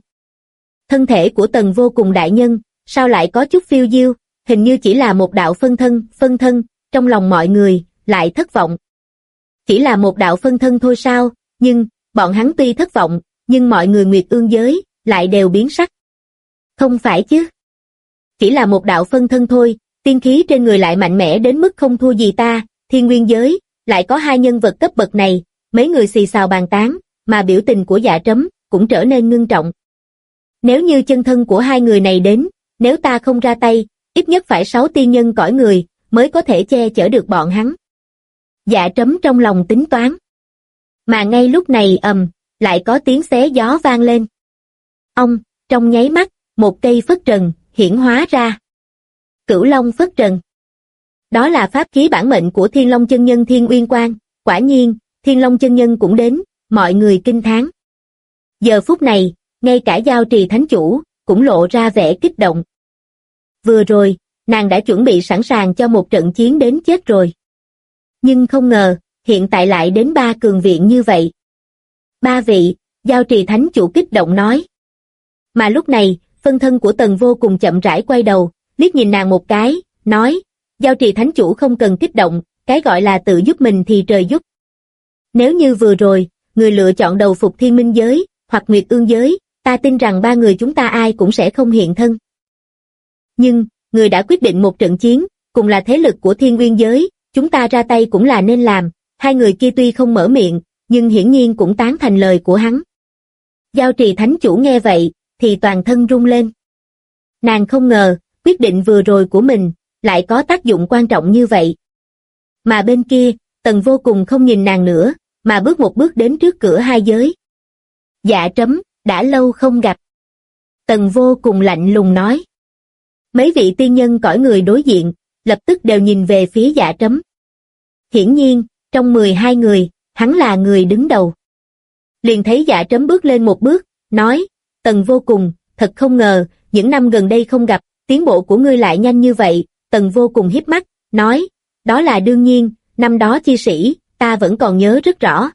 Thân thể của Tần Vô Cùng đại nhân, sao lại có chút phiêu diêu, hình như chỉ là một đạo phân thân, trong lòng mọi người, lại thất vọng. Chỉ là một đạo phân thân thôi sao, nhưng, bọn hắn tuy thất vọng, nhưng mọi người Nguyệt Ương giới, lại đều biến sắc. Không phải chứ. Chỉ là một đạo phân thân thôi, tiên khí trên người lại mạnh mẽ đến mức không thua gì ta, Thiên Nguyên giới, lại có 2 nhân vật cấp bậc này, mấy người xì xào bàn tán, mà biểu tình của Dạ Trấm, cũng trở nên ngưng trọng. Nếu như chân thân của 2 người này đến, nếu ta không ra tay, ít nhất phải 6 tiên nhân cõi người, mới có thể che chở được bọn hắn. Dạ Trấm trong lòng tính toán. Mà ngay lúc này lại có tiếng xé gió vang lên. Trong nháy mắt, một cây phất trần, hiển hóa ra. Cửu Long phất trần. Đó là pháp khí bản mệnh của Thiên Long chân nhân Thiên Uyên Quang, quả nhiên, Thiên Long chân nhân cũng đến, mọi người kinh thán. Giờ phút này, ngay cả Giao Trì thánh chủ, cũng lộ ra vẻ kích động. Vừa rồi, nàng đã chuẩn bị sẵn sàng cho một trận chiến đến chết rồi. Nhưng không ngờ, hiện tại lại đến 3 cường viện như vậy. 3 vị, Giao Trì thánh chủ kích động nói. Mà lúc này, phân thân của Tần Vô Cùng chậm rãi quay đầu, liếc nhìn nàng một cái, nói, Giao Trì thánh chủ không cần kích động, cái gọi là tự giúp mình thì trời giúp. Nếu như vừa rồi, người lựa chọn đầu phục Thiên Minh giới, hoặc Nguyệt Ương giới, ta tin rằng 3 người chúng ta ai cũng sẽ không hiện thân. Nhưng, người đã quyết định một trận chiến, cùng là thế lực của Thiên Nguyên giới, chúng ta ra tay cũng là nên làm. 2 người kia tuy không mở miệng, nhưng hiển nhiên cũng tán thành lời của hắn. Giao Trì thánh chủ nghe vậy, thì toàn thân rung lên. Nàng không ngờ, quyết định vừa rồi của mình, lại có tác dụng quan trọng như vậy. Mà bên kia, Tần Vô Cùng không nhìn nàng nữa, mà bước một bước đến trước cửa hai giới. Dạ Trấm, đã lâu không gặp. Tần Vô Cùng lạnh lùng nói. Mấy vị tiên nhân cõi người đối diện, lập tức đều nhìn về phía Dạ Trấm. Hiển nhiên, trong 12 người, hắn là người đứng đầu. Liền thấy Dạ Trấm bước lên một bước, nói, Tần Vô Cùng, thật không ngờ, những năm gần đây không gặp, tiến bộ của ngươi lại nhanh như vậy. Tần Vô Cùng híp mắt, nói, đó là đương nhiên, năm đó chi sĩ, ta vẫn còn nhớ rất rõ.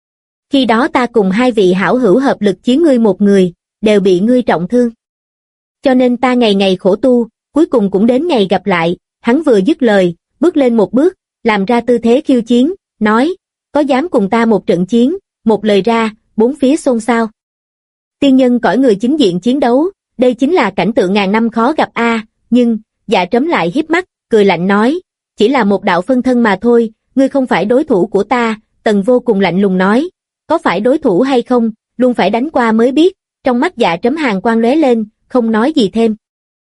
Khi đó ta cùng hai vị hảo hữu hợp lực chiến ngươi một người, đều bị ngươi trọng thương. Cho nên ta ngày ngày khổ tu, cuối cùng cũng đến ngày gặp lại. Hắn vừa dứt lời, bước lên một bước, làm ra tư thế khiêu chiến, nói, có dám cùng ta một trận chiến? Một lời ra, bốn phía xôn xao. Tiên nhân cõi người chính diện chiến đấu, đây chính là cảnh tượng ngàn năm khó gặp a. Nhưng Dạ Trấm lại híp mắt, cười lạnh nói, chỉ là một đạo phân thân mà thôi, ngươi không phải đối thủ của ta. Tần Vô Cùng lạnh lùng nói, có phải đối thủ hay không, luôn phải đánh qua mới biết. Trong mắt Dạ Trấm hàn quang lóe lên, không nói gì thêm.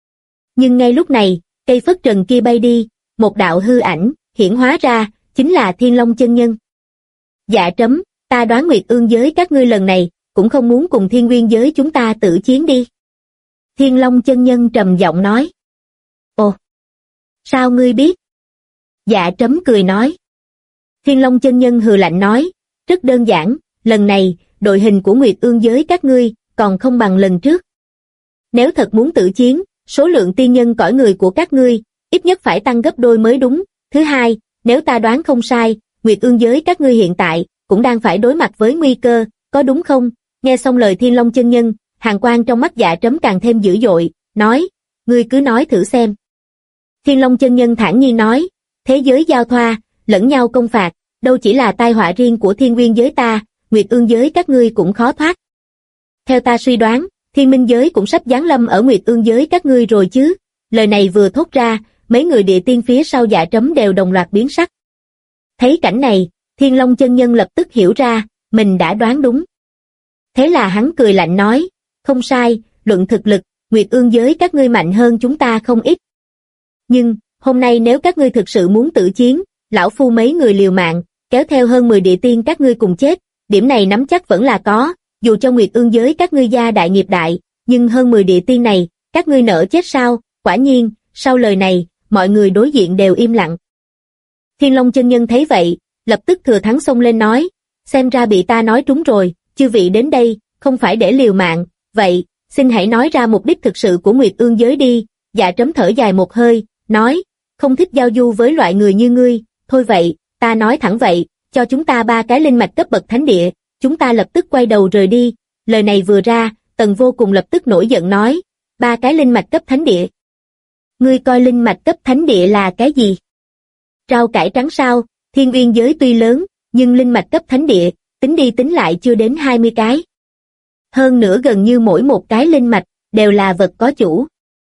Nhưng ngay lúc này, cây phất trần kia bay đi, một đạo hư ảnh hiển hóa ra, chính là Thiên Long chân nhân. Dạ Trấm, ta đoán Nguyệt Ương giới các ngươi lần này cũng không muốn cùng Thiên Nguyên giới chúng ta tử chiến đi. Thiên Long chân nhân trầm giọng nói. Ồ, sao ngươi biết? Dạ Trấm cười nói. Thiên Long chân nhân hừ lạnh nói, rất đơn giản, lần này đội hình của Nguyệt Ương giới các ngươi còn không bằng lần trước. Nếu thật muốn tử chiến, số lượng tiên nhân cõi người của các ngươi ít nhất phải tăng gấp đôi mới đúng. Thứ hai, nếu ta đoán không sai, Nguyệt Ương giới các ngươi hiện tại cũng đang phải đối mặt với nguy cơ, có đúng không? Nghe xong lời Thiên Long chân nhân, hàn quang trong mắt Dạ Trấm càng thêm dữ dội, nói, ngươi cứ nói thử xem. Thiên Long chân nhân thản nhiên nói, thế giới giao thoa, lẫn nhau công phạt, đâu chỉ là tai họa riêng của Thiên Nguyên giới ta, Nguyệt Ương giới các ngươi cũng khó thoát. Theo ta suy đoán, Thiên Minh giới cũng sắp giáng lâm ở Nguyệt Ương giới các ngươi rồi chứ. Lời này vừa thốt ra, mấy người địa tiên phía sau Dạ Trấm đều đồng loạt biến sắc. Thấy cảnh này, Thiên Long chân nhân lập tức hiểu ra, mình đã đoán đúng. Thế là hắn cười lạnh nói, không sai, luận thực lực, Nguyệt Ương giới các ngươi mạnh hơn chúng ta không ít. Nhưng, hôm nay nếu các ngươi thực sự muốn tử chiến, lão phu mấy người liều mạng, kéo theo hơn 10 địa tiên các ngươi cùng chết, điểm này nắm chắc vẫn là có, dù cho Nguyệt Ương giới các ngươi gia đại nghiệp đại, nhưng hơn 10 địa tiên này, các ngươi nỡ chết sao? Quả nhiên, sau lời này, mọi người đối diện đều im lặng. Thiên Long chân nhân thấy vậy, lập tức thừa thắng xông lên nói, xem ra bị ta nói trúng rồi, chư vị đến đây, không phải để liều mạng, vậy, xin hãy nói ra mục đích thực sự của Nguyệt Ương giới đi. Dạ Trấm thở dài một hơi, nói, không thích giao du với loại người như ngươi, thôi vậy, ta nói thẳng vậy, cho chúng ta 3 cái linh mạch cấp bậc thánh địa, chúng ta lập tức quay đầu rời đi. Lời này vừa ra, Tần Vô Cùng lập tức nổi giận nói, 3 cái linh mạch cấp thánh địa. Ngươi coi linh mạch cấp thánh địa là cái gì? Rau cải trắng sao? Thiên Uyên giới tuy lớn, nhưng linh mạch cấp thánh địa, tính đi tính lại chưa đến 20 cái. Hơn nữa gần như mỗi một cái linh mạch, đều là vật có chủ.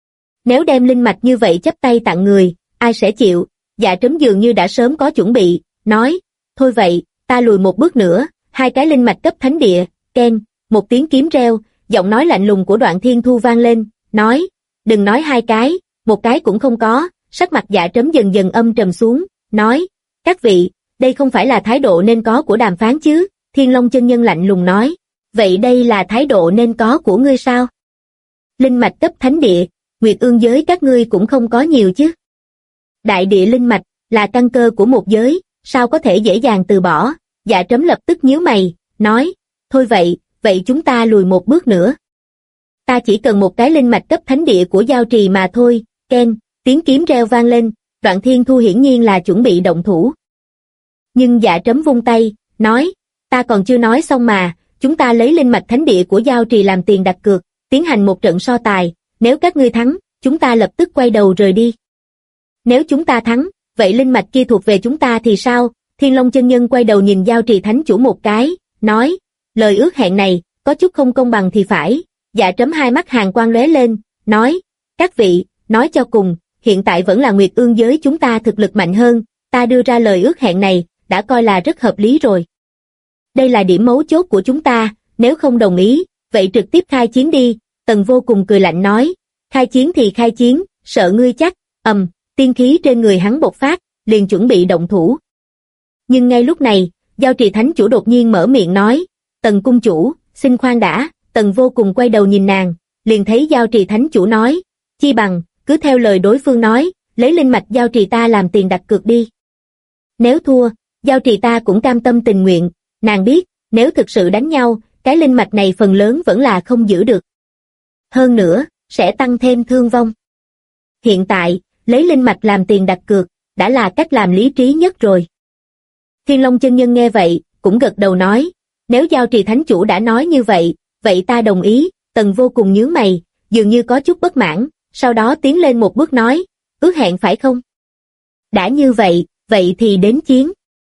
Nếu đem linh mạch như vậy chắp tay tặng người, ai sẽ chịu? Dạ Trấm dường như đã sớm có chuẩn bị, nói, thôi vậy, ta lùi một bước nữa, 2 cái linh mạch cấp thánh địa, keng, một tiếng kiếm reo, giọng nói lạnh lùng của Đoạn Thiên Thu vang lên, nói, đừng nói 2 cái, một cái cũng không có. Sắc mặt Dạ Trấm dần dần âm trầm xuống, nói, các vị, đây không phải là thái độ nên có của đàm phán chứ? Thiên Long chân nhân lạnh lùng nói, vậy đây là thái độ nên có của ngươi sao? Linh mạch cấp thánh địa, Nguyệt Ương giới các ngươi cũng không có nhiều chứ? Đại địa linh mạch là căn cơ của một giới, sao có thể dễ dàng từ bỏ? Dạ Trấm lập tức nhíu mày, nói, thôi vậy chúng ta lùi một bước nữa. Ta chỉ cần một cái linh mạch cấp thánh địa của Giao Trì mà thôi. Ken, tiếng kiếm reo vang lên, Đoạn Thiên Thu hiển nhiên là chuẩn bị động thủ. Nhưng Dạ Trấm vung tay, nói, ta còn chưa nói xong mà, chúng ta lấy linh mạch thánh địa của Giao Trì làm tiền đặt cược, tiến hành một trận so tài, nếu các ngươi thắng, chúng ta lập tức quay đầu rời đi. Nếu chúng ta thắng, vậy linh mạch kia thuộc về chúng ta thì sao? Thiên Long chân nhân quay đầu nhìn Giao Trì thánh chủ một cái, nói, lời ước hẹn này, có chút không công bằng thì phải. Dạ Trấm hai mắt hàn quang lóe lên, nói, các vị, nói cho cùng, hiện tại vẫn là Nguyệt Ương giới chúng ta thực lực mạnh hơn, ta đưa ra lời ước hẹn này, đã coi là rất hợp lý rồi. Đây là điểm mấu chốt của chúng ta, nếu không đồng ý, vậy trực tiếp khai chiến đi. Tần Vô Cùng cười lạnh nói, khai chiến thì khai chiến, sợ ngươi chắc. Tiên khí trên người hắn bộc phát, liền chuẩn bị động thủ. Nhưng ngay lúc này, Giao Trì thánh chủ đột nhiên mở miệng nói, Tần cung chủ, xin khoan đã. Tần Vô Cùng quay đầu nhìn nàng, liền thấy Giao Trì thánh chủ nói, chi bằng, cứ theo lời đối phương nói, lấy linh mạch Giao Trì ta làm tiền đặt cược đi. Nếu thua, Giao Trì ta cũng cam tâm tình nguyện, nàng biết, nếu thực sự đánh nhau, cái linh mạch này phần lớn vẫn là không giữ được. Hơn nữa, sẽ tăng thêm thương vong. Hiện tại, lấy linh mạch làm tiền đặt cược, đã là cách làm lý trí nhất rồi. Thiên Long chân nhân nghe vậy, cũng gật đầu nói, nếu Giao Trì Thánh Chủ đã nói như vậy, vậy ta đồng ý. Tần Vô Cùng nhướng mày, dường như có chút bất mãn, sau đó tiến lên một bước nói, ước hẹn phải không? Đã như vậy, vậy thì đến chiến.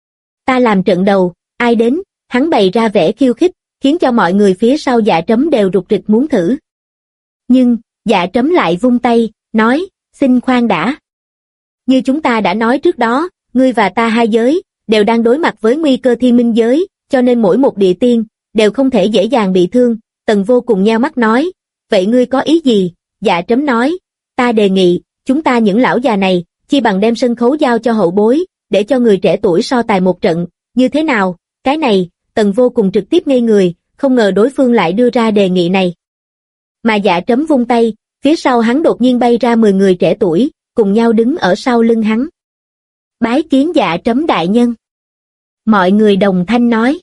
Ta làm trận đầu, ai đến, hắn bày ra vẻ khiêu khích, khiến cho mọi người phía sau Dạ Trấm đều rục rịch muốn thử. Nhưng, Dạ Trấm lại vung tay, nói, xin khoan đã. Như chúng ta đã nói trước đó, ngươi và ta hai giới, đều đang đối mặt với nguy cơ thiên minh giới, cho nên mỗi một địa tiên, đều không thể dễ dàng bị thương. Tần Vô Cùng nheo mắt nói, vậy ngươi có ý gì? Dạ Trấm nói, ta đề nghị, chúng ta những lão già này, chi bằng đem sân khấu giao cho hậu bối, để cho người trẻ tuổi so tài một trận, như thế nào? Cái này, Tần Vô Cùng trực tiếp ngây người, không ngờ đối phương lại đưa ra đề nghị này. Mà Dạ Trấm vung tay, phía sau hắn đột nhiên bay ra 10 người trẻ tuổi, cùng nhau đứng ở sau lưng hắn. Bái kiến Dạ Trấm đại nhân. Mọi người đồng thanh nói.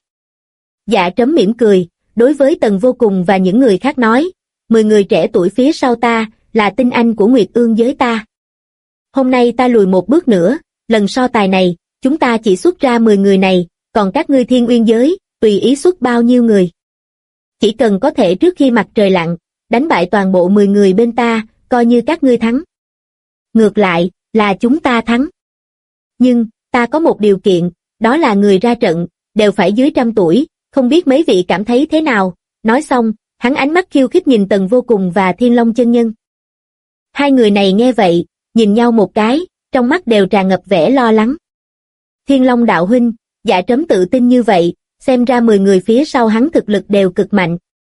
Dạ Trấm mỉm cười, đối với Tần Vô Cùng và những người khác nói, 10 người trẻ tuổi phía sau ta, là tinh anh của Nguyệt Ương giới ta. Hôm nay ta lùi một bước nữa, lần so tài này, chúng ta chỉ xuất ra 10 người này, còn các ngươi Thiên Uyên giới, tùy ý xuất bao nhiêu người. Chỉ cần có thể trước khi mặt trời lặn, đánh bại toàn bộ 10 người bên ta, coi như các ngươi thắng. Ngược lại, là chúng ta thắng. Nhưng, ta có một điều kiện, đó là người ra trận, đều phải dưới 100 tuổi, không biết mấy vị cảm thấy thế nào. Nói xong, hắn ánh mắt khiêu khích nhìn Tần Vô Cùng và Thiên Long chân nhân. Hai người này nghe vậy, nhìn nhau một cái, trong mắt đều tràn ngập vẻ lo lắng. Thiên Long đạo huynh, Dạ Trấm tự tin như vậy, xem ra 10 người phía sau hắn thực lực đều cực mạnh.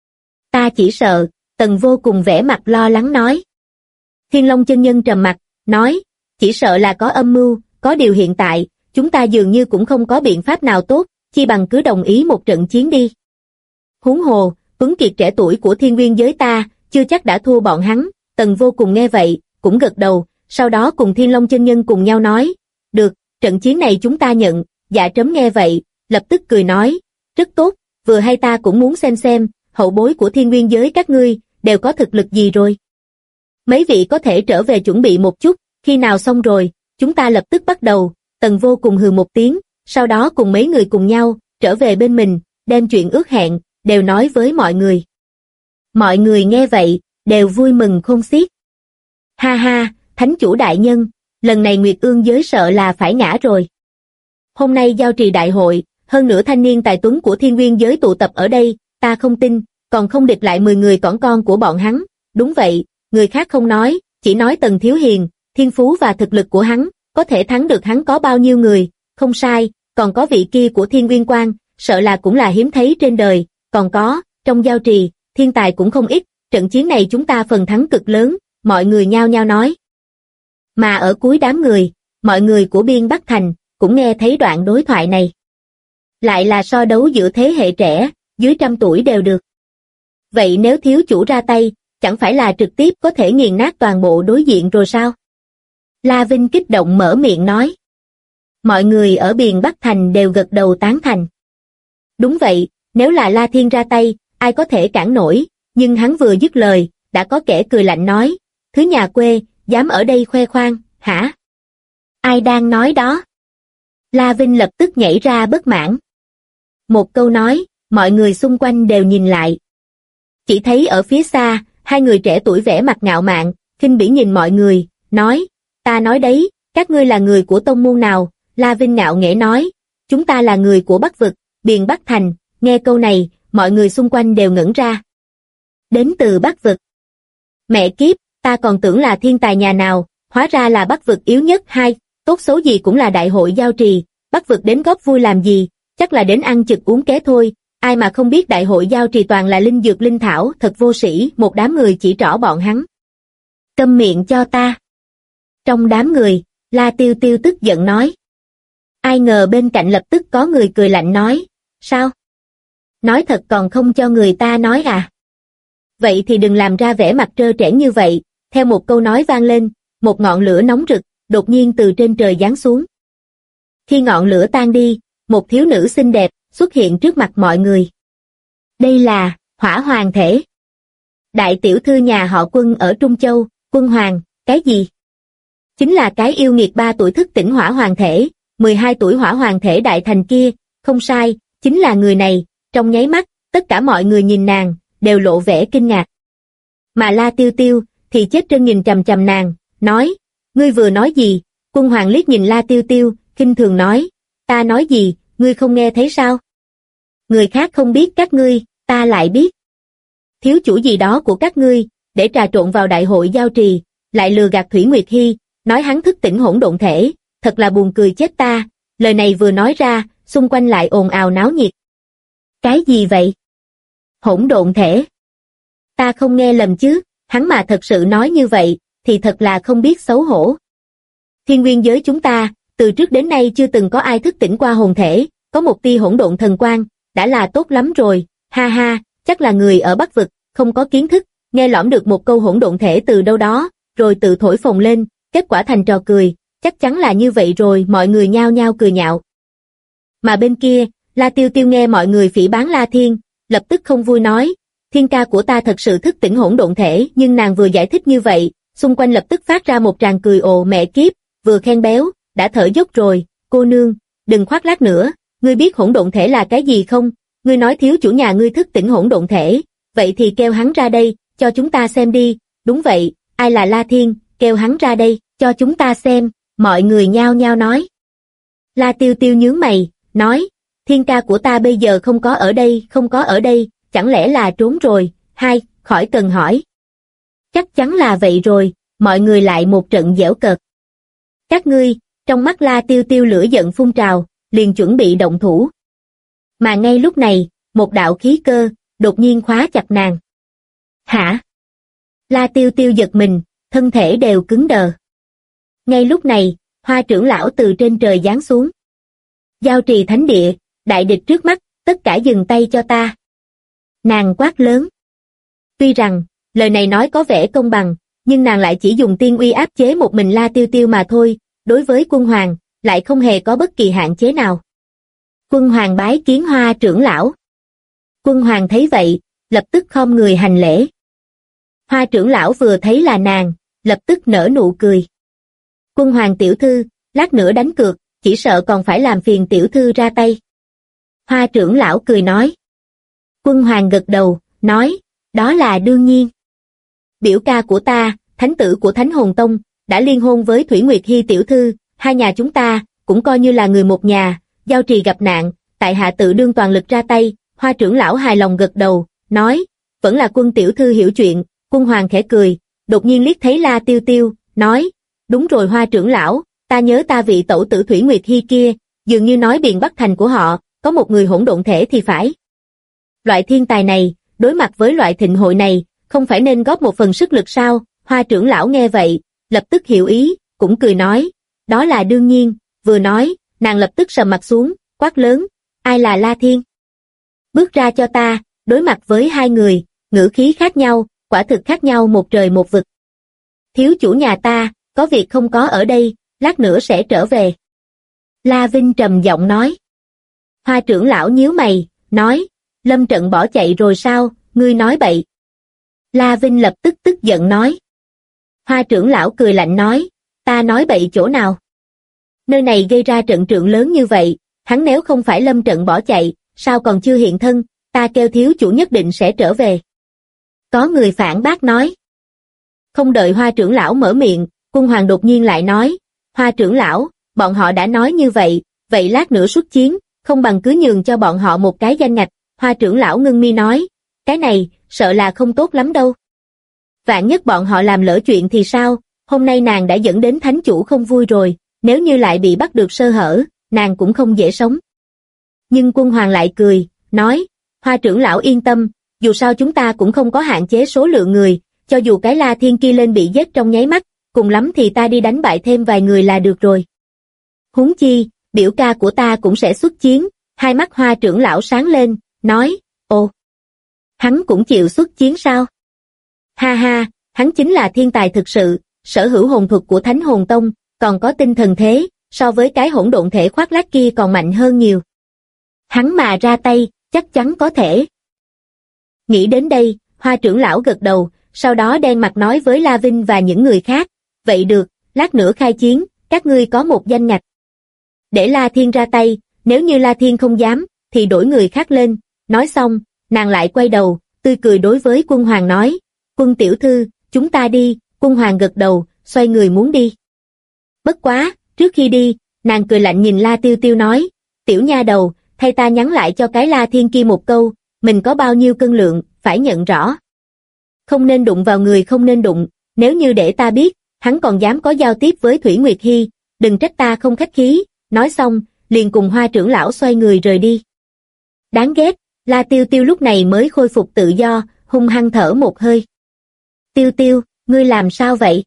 Ta chỉ sợ, Tần Vô Cùng vẻ mặt lo lắng nói. Thiên Long chân nhân trầm mặt, nói, chỉ sợ là có âm mưu, có điều hiện tại, chúng ta dường như cũng không có biện pháp nào tốt, chi bằng cứ đồng ý một trận chiến đi. Huống hồ, tuấn kiệt trẻ tuổi của Thiên Nguyên giới ta, chưa chắc đã thua bọn hắn. Tần Vô Cùng nghe vậy, cũng gật đầu, sau đó cùng Thiên Long chân nhân cùng nhau nói, được, trận chiến này chúng ta nhận. Dạ Trấm nghe vậy, lập tức cười nói, rất tốt, vừa hay ta cũng muốn xem, hậu bối của Thiên Nguyên giới các ngươi, đều có thực lực gì rồi. Mấy vị có thể trở về chuẩn bị một chút, khi nào xong rồi, chúng ta lập tức bắt đầu. Tần Vô Cùng hừ một tiếng, sau đó cùng mấy người cùng nhau, trở về bên mình, đem chuyện ước hẹn, đều nói với mọi người. Mọi người nghe vậy, đều vui mừng khôn xiết. Ha ha, Thánh Chủ đại nhân, lần này Nguyệt Ương giới sợ là phải ngã rồi. Hôm nay giao trì đại hội, hơn nữa thanh niên tài tuấn của Thiên Nguyên giới tụ tập ở đây, ta không tin, còn không địch lại 10 người cỏn con của bọn hắn. Đúng vậy, người khác không nói, chỉ nói Tần Thiếu Hiền, thiên phú và thực lực của hắn, có thể thắng được hắn có bao nhiêu người, không sai, còn có vị kia của Thiên Nguyên Quang, sợ là cũng là hiếm thấy trên đời, còn có, trong giao trì, thiên tài cũng không ít, trận chiến này chúng ta phần thắng cực lớn, mọi người nhao nhao nói. Mà ở cuối đám người, mọi người của Biên Bắc Thành, cũng nghe thấy đoạn đối thoại này. Lại là so đấu giữa thế hệ trẻ, dưới 100 tuổi đều được. Vậy nếu thiếu chủ ra tay, chẳng phải là trực tiếp có thể nghiền nát toàn bộ đối diện rồi sao? La Vinh kích động mở miệng nói. Mọi người ở Biên Bắc Thành đều gật đầu tán thành. Đúng vậy, nếu là La Thiên ra tay, ai có thể cản nổi, nhưng hắn vừa dứt lời, đã có kẻ cười lạnh nói, thứ nhà quê, dám ở đây khoe khoang, hả? Ai đang nói đó? La Vinh lập tức nhảy ra bất mãn. Một câu nói, mọi người xung quanh đều nhìn lại. Chỉ thấy ở phía xa, hai người trẻ tuổi vẻ mặt ngạo mạn, khinh bỉ nhìn mọi người, nói, ta nói đấy, các ngươi là người của tông môn nào? La Vinh ngạo nghễ nói, chúng ta là người của Bắc Vực, Biên Bắc Thành. Nghe câu này, mọi người xung quanh đều ngẩn ra. Đến từ Bắc Vực. Mẹ kiếp, ta còn tưởng là thiên tài nhà nào, hóa ra là Bắc Vực yếu nhất hai, tốt xấu gì cũng là đại hội giao trì, Bắc Vực đến góp vui làm gì, chắc là đến ăn chực uống ké thôi, ai mà không biết đại hội giao trì toàn là linh dược linh thảo, thật vô sĩ, một đám người chỉ trỏ bọn hắn. Câm miệng cho ta. Trong đám người, La Tiêu Tiêu tức giận nói. Ai ngờ bên cạnh lập tức có người cười lạnh nói, sao? Nói thật còn không cho người ta nói à? Vậy thì đừng làm ra vẻ mặt trơ trẽn như vậy. Theo một câu nói vang lên, một ngọn lửa nóng rực, đột nhiên từ trên trời giáng xuống. Khi ngọn lửa tan đi, một thiếu nữ xinh đẹp xuất hiện trước mặt mọi người. Đây là Hỏa Hoàng Thể. Đại tiểu thư nhà họ Quân ở Trung Châu, Quân Hoàng, cái gì? Chính là cái yêu nghiệt 3 tuổi thức tỉnh hỏa hoàng thể, 12 tuổi hỏa hoàng thể đại thành kia, không sai, chính là người này. Trong nháy mắt, tất cả mọi người nhìn nàng, đều lộ vẻ kinh ngạc. Mà La Tiêu Tiêu, thì chết trân nhìn chằm chằm nàng, nói, ngươi vừa nói gì? Quân Hoàng liếc nhìn La Tiêu Tiêu, khinh thường nói, ta nói gì, ngươi không nghe thấy sao? Người khác không biết các ngươi, ta lại biết. Thiếu chủ gì đó của các ngươi, để trà trộn vào đại hội giao trì, lại lừa gạt Thủy Nguyệt Hy, nói hắn thức tỉnh hỗn độn thể, thật là buồn cười chết ta. Lời này vừa nói ra, xung quanh lại ồn ào náo nhiệt. Cái gì vậy? Hỗn độn thể? Ta không nghe lầm chứ, hắn mà thật sự nói như vậy, thì thật là không biết xấu hổ. Thiên nguyên giới chúng ta, từ trước đến nay chưa từng có ai thức tỉnh qua hồn thể, có một tia hỗn độn thần quang, đã là tốt lắm rồi, ha ha, chắc là người ở Bắc Vực, không có kiến thức, nghe lõm được một câu hỗn độn thể từ đâu đó, rồi tự thổi phồng lên, kết quả thành trò cười, chắc chắn là như vậy rồi, mọi người nhao nhao cười nhạo. Mà bên kia, La Tiêu Tiêu nghe mọi người phỉ báng La Thiên, lập tức không vui nói, Thiên ca của ta thật sự thức tỉnh hỗn độn thể, nhưng nàng vừa giải thích như vậy, xung quanh lập tức phát ra một tràng cười ồ mẹ kiếp, vừa khen béo, đã thở dốc rồi, cô nương, đừng khoác lác nữa, ngươi biết hỗn độn thể là cái gì không? Ngươi nói thiếu chủ nhà ngươi thức tỉnh hỗn độn thể, vậy thì kêu hắn ra đây, cho chúng ta xem đi, đúng vậy, ai là La Thiên, kêu hắn ra đây, cho chúng ta xem, mọi người nhao nhao nói. La Tiêu Tiêu nhướng mày, nói, Thiên ca của ta bây giờ không có ở đây, không có ở đây, chẳng lẽ là trốn rồi, hai, khỏi cần hỏi. Chắc chắn là vậy rồi, mọi người lại một trận giễu cợt. Các ngươi, trong mắt La Tiêu Tiêu lửa giận phun trào, liền chuẩn bị động thủ. Mà ngay lúc này, một đạo khí cơ, đột nhiên khóa chặt nàng. Hả? La Tiêu Tiêu giật mình, thân thể đều cứng đờ. Ngay lúc này, Hoa trưởng lão từ trên trời giáng xuống. Giao trì thánh địa, đại địch trước mắt, tất cả dừng tay cho ta. Nàng quát lớn. Tuy rằng, lời này nói có vẻ công bằng, nhưng nàng lại chỉ dùng tiên uy áp chế một mình La Tiêu Tiêu mà thôi, đối với Quân Hoàng, lại không hề có bất kỳ hạn chế nào. Quân Hoàng bái kiến Hoa trưởng lão. Quân Hoàng thấy vậy, lập tức khom người hành lễ. Hoa trưởng lão vừa thấy là nàng, lập tức nở nụ cười. Quân Hoàng tiểu thư, lát nữa đánh cược, chỉ sợ còn phải làm phiền tiểu thư ra tay. Hoa trưởng lão cười nói. Quân Hoàng gật đầu, nói, đó là đương nhiên. Biểu ca của ta, thánh tử của Thánh Hồn Tông, đã liên hôn với Thủy Nguyệt Hy tiểu thư, hai nhà chúng ta, cũng coi như là người một nhà, giao trì gặp nạn, tại hạ tự đương toàn lực ra tay. Hoa trưởng lão hài lòng gật đầu, nói, vẫn là Quân tiểu thư hiểu chuyện. Quân Hoàng khẽ cười, đột nhiên liếc thấy La Tiêu Tiêu, nói, đúng rồi Hoa trưởng lão, ta nhớ ta vị tẩu tử Thủy Nguyệt Hy kia, dường như nói Biện Bắc Thành của họ, có một người hỗn độn thể thì phải. Loại thiên tài này, đối mặt với loại thịnh hội này, không phải nên góp một phần sức lực sao? Hoa trưởng lão nghe vậy, lập tức hiểu ý, cũng cười nói, đó là đương nhiên. Vừa nói, nàng lập tức sầm mặt xuống, quát lớn, ai là La Thiên? Bước ra cho ta. Đối mặt với hai người, ngữ khí khác nhau, quả thực khác nhau một trời một vực. Thiếu chủ nhà ta, có việc không có ở đây, lát nữa sẽ trở về. La Vinh trầm giọng nói. Hoa trưởng lão nhíu mày, nói, lâm trận bỏ chạy rồi sao, ngươi nói bậy. La Vinh lập tức tức giận nói. Hoa trưởng lão cười lạnh nói, ta nói bậy chỗ nào? Nơi này gây ra trận trượng lớn như vậy, hắn nếu không phải lâm trận bỏ chạy, sao còn chưa hiện thân, ta kêu thiếu chủ nhất định sẽ trở về. Có người phản bác nói. Không đợi Hoa trưởng lão mở miệng, Quân Hoàng đột nhiên lại nói, Hoa trưởng lão, bọn họ đã nói như vậy, vậy lát nữa xuất chiến, không bằng cứ nhường cho bọn họ một cái danh ngạch. Hoa trưởng lão ngưng mi nói, cái này, sợ là không tốt lắm đâu. Vạn nhất bọn họ làm lỡ chuyện thì sao, hôm nay nàng đã dẫn đến thánh chủ không vui rồi, nếu như lại bị bắt được sơ hở, nàng cũng không dễ sống. Nhưng Quân Hoàng lại cười, nói, Hoa trưởng lão yên tâm, dù sao chúng ta cũng không có hạn chế số lượng người, cho dù cái La Thiên kia lên bị giết trong nháy mắt, cùng lắm thì ta đi đánh bại thêm vài người là được rồi. Huống chi, biểu ca của ta cũng sẽ xuất chiến. Hai mắt Hoa trưởng lão sáng lên, nói, ồ, hắn cũng chịu xuất chiến sao? Ha ha, hắn chính là thiên tài thực sự, sở hữu hồn thuật của Thánh Hồn Tông, còn có tinh thần thế, so với cái hỗn độn thể khoác lác kia còn mạnh hơn nhiều. Hắn mà ra tay, chắc chắn có thể. Nghĩ đến đây, Hoa trưởng lão gật đầu, sau đó đen mặt nói với La Vinh và những người khác, vậy được, lát nữa khai chiến, các ngươi có một danh ngạch. Để La Thiên ra tay, nếu như La Thiên không dám, thì đổi người khác lên. Nói xong, nàng lại quay đầu, tươi cười đối với Quân Hoàng nói, Quân tiểu thư, chúng ta đi. Quân Hoàng gật đầu, xoay người muốn đi. Bất quá, trước khi đi, nàng cười lạnh nhìn La Tiêu Tiêu nói, tiểu nha đầu, thay ta nhắn lại cho cái La Thiên kia một câu, mình có bao nhiêu cân lượng, phải nhận rõ. Không nên đụng vào người không nên đụng, nếu như để ta biết, hắn còn dám có giao tiếp với Thủy Nguyệt Hy, đừng trách ta không khách khí. Nói xong, liền cùng Hoa trưởng lão xoay người rời đi. Đáng ghét, La Tiêu Tiêu lúc này mới khôi phục tự do, hung hăng thở một hơi. Tiêu Tiêu, ngươi làm sao vậy?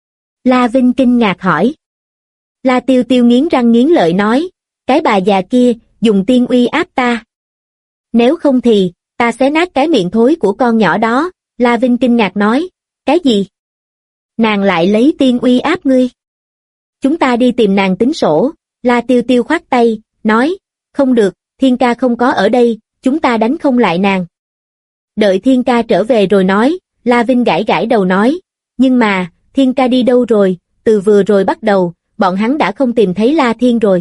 La Vinh kinh ngạc hỏi. La Tiêu Tiêu nghiến răng nghiến lợi nói, cái bà già kia, dùng tiên uy áp ta. Nếu không thì, ta xé nát cái miệng thối của con nhỏ đó. La Vinh kinh ngạc nói, cái gì? Nàng lại lấy tiên uy áp ngươi. Chúng ta đi tìm nàng tính sổ. La Tiêu Tiêu khoát tay, nói, không được, Thiên ca không có ở đây, chúng ta đánh không lại nàng. Đợi Thiên ca trở về rồi nói. La Vinh gãi gãi đầu nói, nhưng mà, Thiên ca đi đâu rồi? Từ vừa rồi bắt đầu, bọn hắn đã không tìm thấy La Thiên rồi.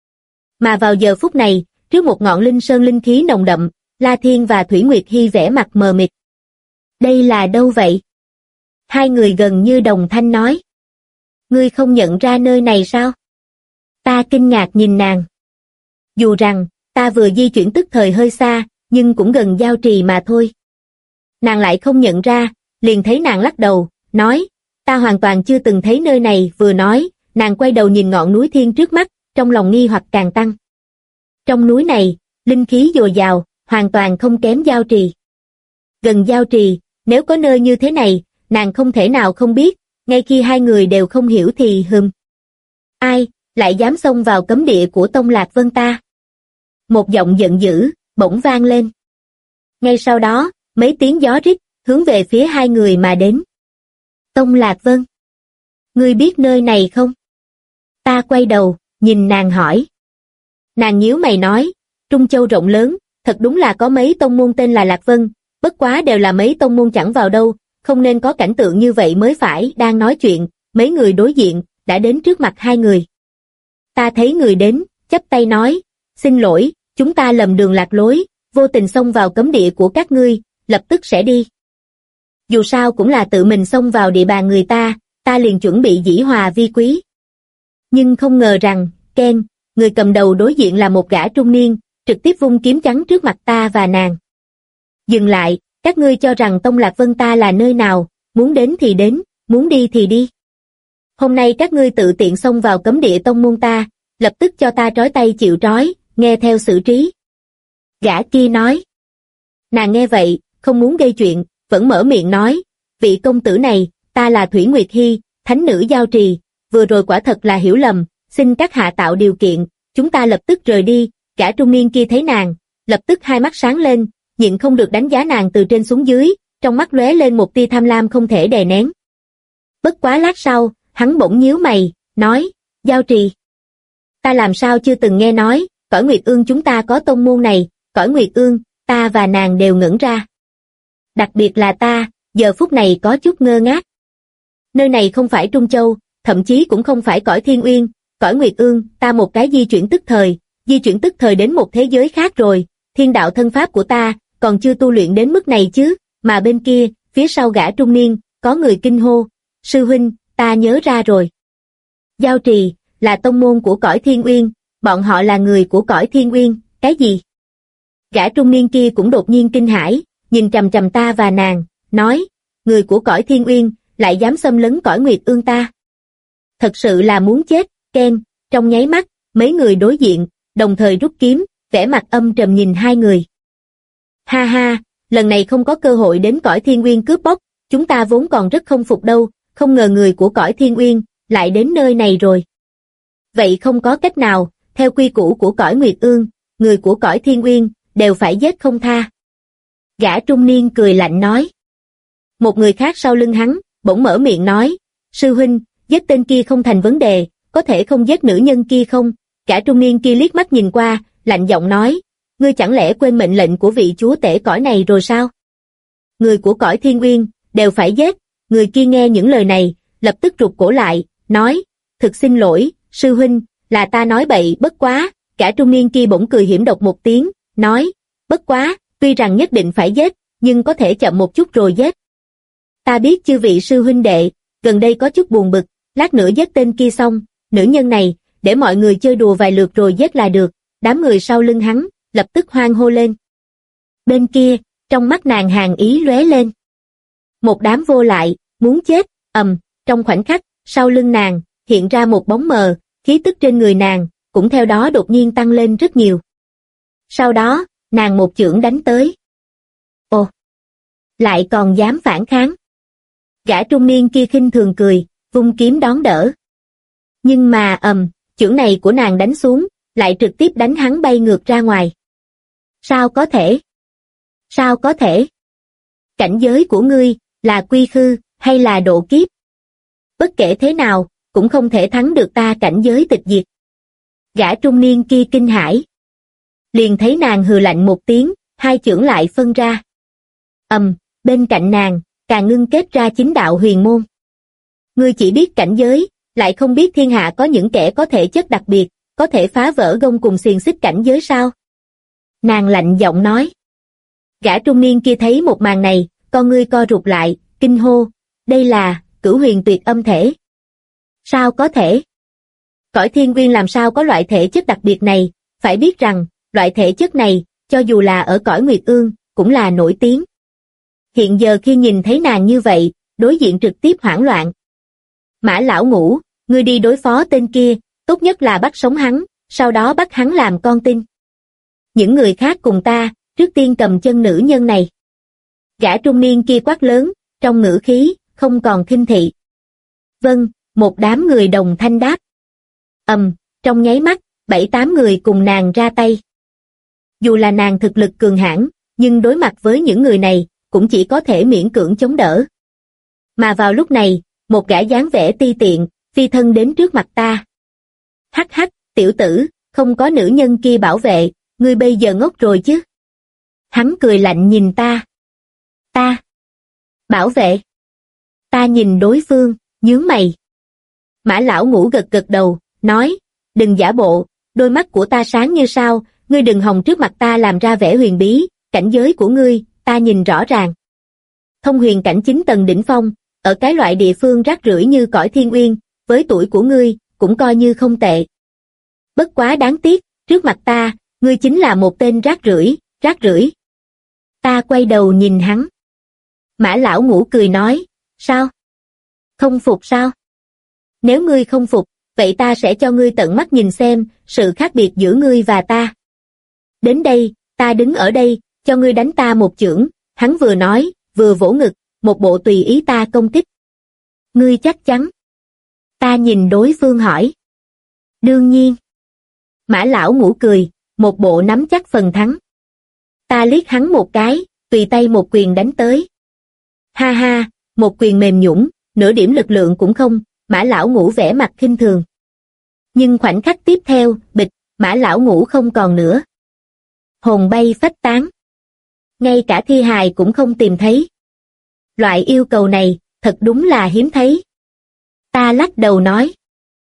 Mà vào giờ phút này, trước một ngọn linh sơn linh khí nồng đậm, La Thiên và Thủy Nguyệt Hy vẻ mặt mờ mịt. Đây là đâu vậy? Hai người gần như đồng thanh nói. Ngươi không nhận ra nơi này sao? Ta kinh ngạc nhìn nàng. Dù rằng, ta vừa di chuyển tức thời hơi xa, nhưng cũng gần giao trì mà thôi. Nàng lại không nhận ra, liền thấy nàng lắc đầu, nói, ta hoàn toàn chưa từng thấy nơi này. Vừa nói, nàng quay đầu nhìn ngọn núi thiên trước mắt, trong lòng nghi hoặc càng tăng. Trong núi này, linh khí dồi dào, hoàn toàn không kém giao trì. Gần giao trì, nếu có nơi như thế này, nàng không thể nào không biết, ngay khi hai người đều không hiểu thì ai, lại dám xông vào cấm địa của Tông Lạc Vân ta? Một giọng giận dữ, bỗng vang lên. Ngay sau đó, mấy tiếng gió rít, hướng về phía hai người mà đến. Tông Lạc Vân, ngươi biết nơi này không? Ta quay đầu, nhìn nàng hỏi. Nàng nhíu mày nói, Trung Châu rộng lớn, thật đúng là có mấy tông môn tên là Lạc Vân, bất quá đều là mấy tông môn chẳng vào đâu, không nên có cảnh tượng như vậy mới phải. Đang nói chuyện, mấy người đối diện, đã đến trước mặt hai người. Ta thấy người đến, chắp tay nói, xin lỗi, chúng ta lầm đường lạc lối, vô tình xông vào cấm địa của các ngươi, lập tức sẽ đi. Dù sao cũng là tự mình xông vào địa bàn người ta, ta liền chuẩn bị dĩ hòa vi quý. Nhưng không ngờ rằng, Ken, người cầm đầu đối diện là một gã trung niên, trực tiếp vung kiếm trắng trước mặt ta và nàng. Dừng lại, các ngươi cho rằng Tông Lạc Vân ta là nơi nào, muốn đến thì đến, muốn đi thì đi. Hôm nay các ngươi tự tiện xông vào cấm địa tông môn ta, lập tức cho ta trói tay chịu trói, nghe theo xử trí. Gã kia nói. Nàng nghe vậy, không muốn gây chuyện, vẫn mở miệng nói, vị công tử này, ta là Thủy Nguyệt Hy, thánh nữ giao trì, vừa rồi quả thật là hiểu lầm, xin các hạ tạo điều kiện, chúng ta lập tức rời đi. Gã trung niên kia thấy nàng, lập tức hai mắt sáng lên, nhịn không được đánh giá nàng từ trên xuống dưới, trong mắt lóe lên một tia tham lam không thể đè nén. Bất quá lát sau, hắn bỗng nhíu mày, nói, giao trì. Ta làm sao chưa từng nghe nói, cõi Nguyệt Ương chúng ta có tông môn này, cõi Nguyệt Ương, ta và nàng đều ngẩn ra. Đặc biệt là ta, giờ phút này có chút ngơ ngác. Nơi này không phải Trung Châu, thậm chí cũng không phải cõi Thiên Uyên, cõi Nguyệt Ương, ta một cái di chuyển tức thời đến một thế giới khác rồi, thiên đạo thân pháp của ta, còn chưa tu luyện đến mức này chứ. Mà bên kia, phía sau gã trung niên, có người kinh hô, sư huynh, ta nhớ ra rồi. Giao trì, là tông môn của cõi Thiên Uyên, bọn họ là người của cõi Thiên Uyên, cái gì? Gã trung niên kia cũng đột nhiên kinh hãi, nhìn chằm chằm ta và nàng, nói, người của cõi Thiên Uyên, lại dám xâm lấn cõi Nguyệt Ương ta. Thật sự là muốn chết. Ken, trong nháy mắt, mấy người đối diện, đồng thời rút kiếm, vẻ mặt âm trầm nhìn hai người. Ha ha, lần này không có cơ hội đến cõi Thiên Uyên cướp bóc, chúng ta vốn còn rất không phục đâu, không ngờ người của cõi Thiên Uyên, lại đến nơi này rồi. Vậy không có cách nào, theo quy củ của cõi Nguyệt Ương, người của cõi Thiên Uyên, đều phải giết không tha. Gã trung niên cười lạnh nói. Một người khác sau lưng hắn, bỗng mở miệng nói, sư huynh, giết tên kia không thành vấn đề, có thể không giết nữ nhân kia không? Gã trung niên kia liếc mắt nhìn qua, lạnh giọng nói, ngươi chẳng lẽ quên mệnh lệnh của vị chúa tể cõi này rồi sao? người của cõi thiên uyên, đều phải giết. Người kia nghe những lời này, lập tức rụt cổ lại, nói, thực xin lỗi, sư huynh, là ta nói bậy. Bất quá. Gã trung niên kia bỗng cười hiểm độc một tiếng, nói, bất quá, tuy rằng nhất định phải giết, nhưng có thể chậm một chút rồi giết. Ta biết chư vị sư huynh đệ, gần đây có chút buồn bực, lát nữa giết tên kia xong, nữ nhân này, để mọi người chơi đùa vài lượt rồi giết là được. Đám người sau lưng hắn, lập tức hoan hô lên. Bên kia, trong mắt nàng hàn ý lóe lên. Một đám vô lại, muốn chết, trong khoảnh khắc, sau lưng nàng, hiện ra một bóng mờ, khí tức trên người nàng, cũng theo đó đột nhiên tăng lên rất nhiều. Sau đó, nàng một chưởng đánh tới. Ồ! Lại còn dám phản kháng. Gã trung niên kia khinh thường cười, vung kiếm đón đỡ. Nhưng mà chưởng này của nàng đánh xuống, lại trực tiếp đánh hắn bay ngược ra ngoài. Sao có thể? Sao có thể? Cảnh giới của ngươi, là quy khư, hay là độ kiếp? Bất kể thế nào, cũng không thể thắng được ta cảnh giới tịch diệt. Gã trung niên kia kinh hãi. Liền thấy nàng hừ lạnh một tiếng, hai chưởng lại phân ra. Bên cạnh nàng, càng ngưng kết ra chính đạo huyền môn. Ngươi chỉ biết cảnh giới, lại không biết thiên hạ có những kẻ có thể chất đặc biệt, có thể phá vỡ gông cùng xiềng xích cảnh giới sao? Nàng lạnh giọng nói. Gã trung niên kia thấy một màn này, con ngươi co rụt lại, kinh hô, đây là Cửu Huyền Tuyệt Âm thể. Sao có thể? Cõi thiên nguyên làm sao có loại thể chất đặc biệt này, phải biết rằng, loại thể chất này, cho dù là ở cõi Nguyệt Ương, cũng là nổi tiếng. Hiện giờ khi nhìn thấy nàng như vậy, đối diện trực tiếp hoảng loạn. Mã lão ngũ, ngươi đi đối phó tên kia, tốt nhất là bắt sống hắn, sau đó bắt hắn làm con tin. Những người khác cùng ta, trước tiên cầm chân nữ nhân này. Gã trung niên kia quát lớn, trong ngữ khí, không còn khinh thị. Vâng, một đám người đồng thanh đáp. Trong nháy mắt, 7-8 người cùng nàng ra tay. Dù là nàng thực lực cường hãn, nhưng đối mặt với những người này, cũng chỉ có thể miễn cưỡng chống đỡ. Mà vào lúc này, một gã dáng vẻ ti tiện, phi thân đến trước mặt ta. Hắc hắc, tiểu tử, không có nữ nhân kia bảo vệ, ngươi bây giờ ngốc rồi chứ? Hắn cười lạnh nhìn ta. Ta? Bảo vệ? Ta nhìn đối phương, nhướng mày. Mã lão ngũ gật gật đầu, nói, đừng giả bộ, đôi mắt của ta sáng như sao, ngươi đừng hòng trước mặt ta làm ra vẻ huyền bí, cảnh giới của ngươi, ta nhìn rõ ràng. Thông huyền cảnh 9 tầng đỉnh phong, ở cái loại địa phương rác rưởi như cõi thiên uyên, với tuổi của ngươi, cũng coi như không tệ. Bất quá đáng tiếc, trước mặt ta, ngươi chính là một tên rác rưởi. Ta quay đầu nhìn hắn. Mã lão ngũ cười nói, sao? Không phục sao? Nếu ngươi không phục, vậy ta sẽ cho ngươi tận mắt nhìn xem, sự khác biệt giữa ngươi và ta. Đến đây, ta đứng ở đây, cho ngươi đánh ta một chưởng, hắn vừa nói, vừa vỗ ngực, một bộ tùy ý ta công kích. Ngươi chắc chắn? Ta nhìn đối phương hỏi. Đương nhiên. Mã lão ngũ cười, một bộ nắm chắc phần thắng. Ta liếc hắn một cái, tùy tay một quyền đánh tới. Ha ha, một quyền mềm nhũn, nửa điểm lực lượng cũng không, Mã lão ngũ vẻ mặt khinh thường. Nhưng khoảnh khắc tiếp theo, bịch, Mã lão ngũ không còn nữa. Hồn bay phách tán. Ngay cả thi hài cũng không tìm thấy. Loại yêu cầu này, thật đúng là hiếm thấy. Ta lắc đầu nói.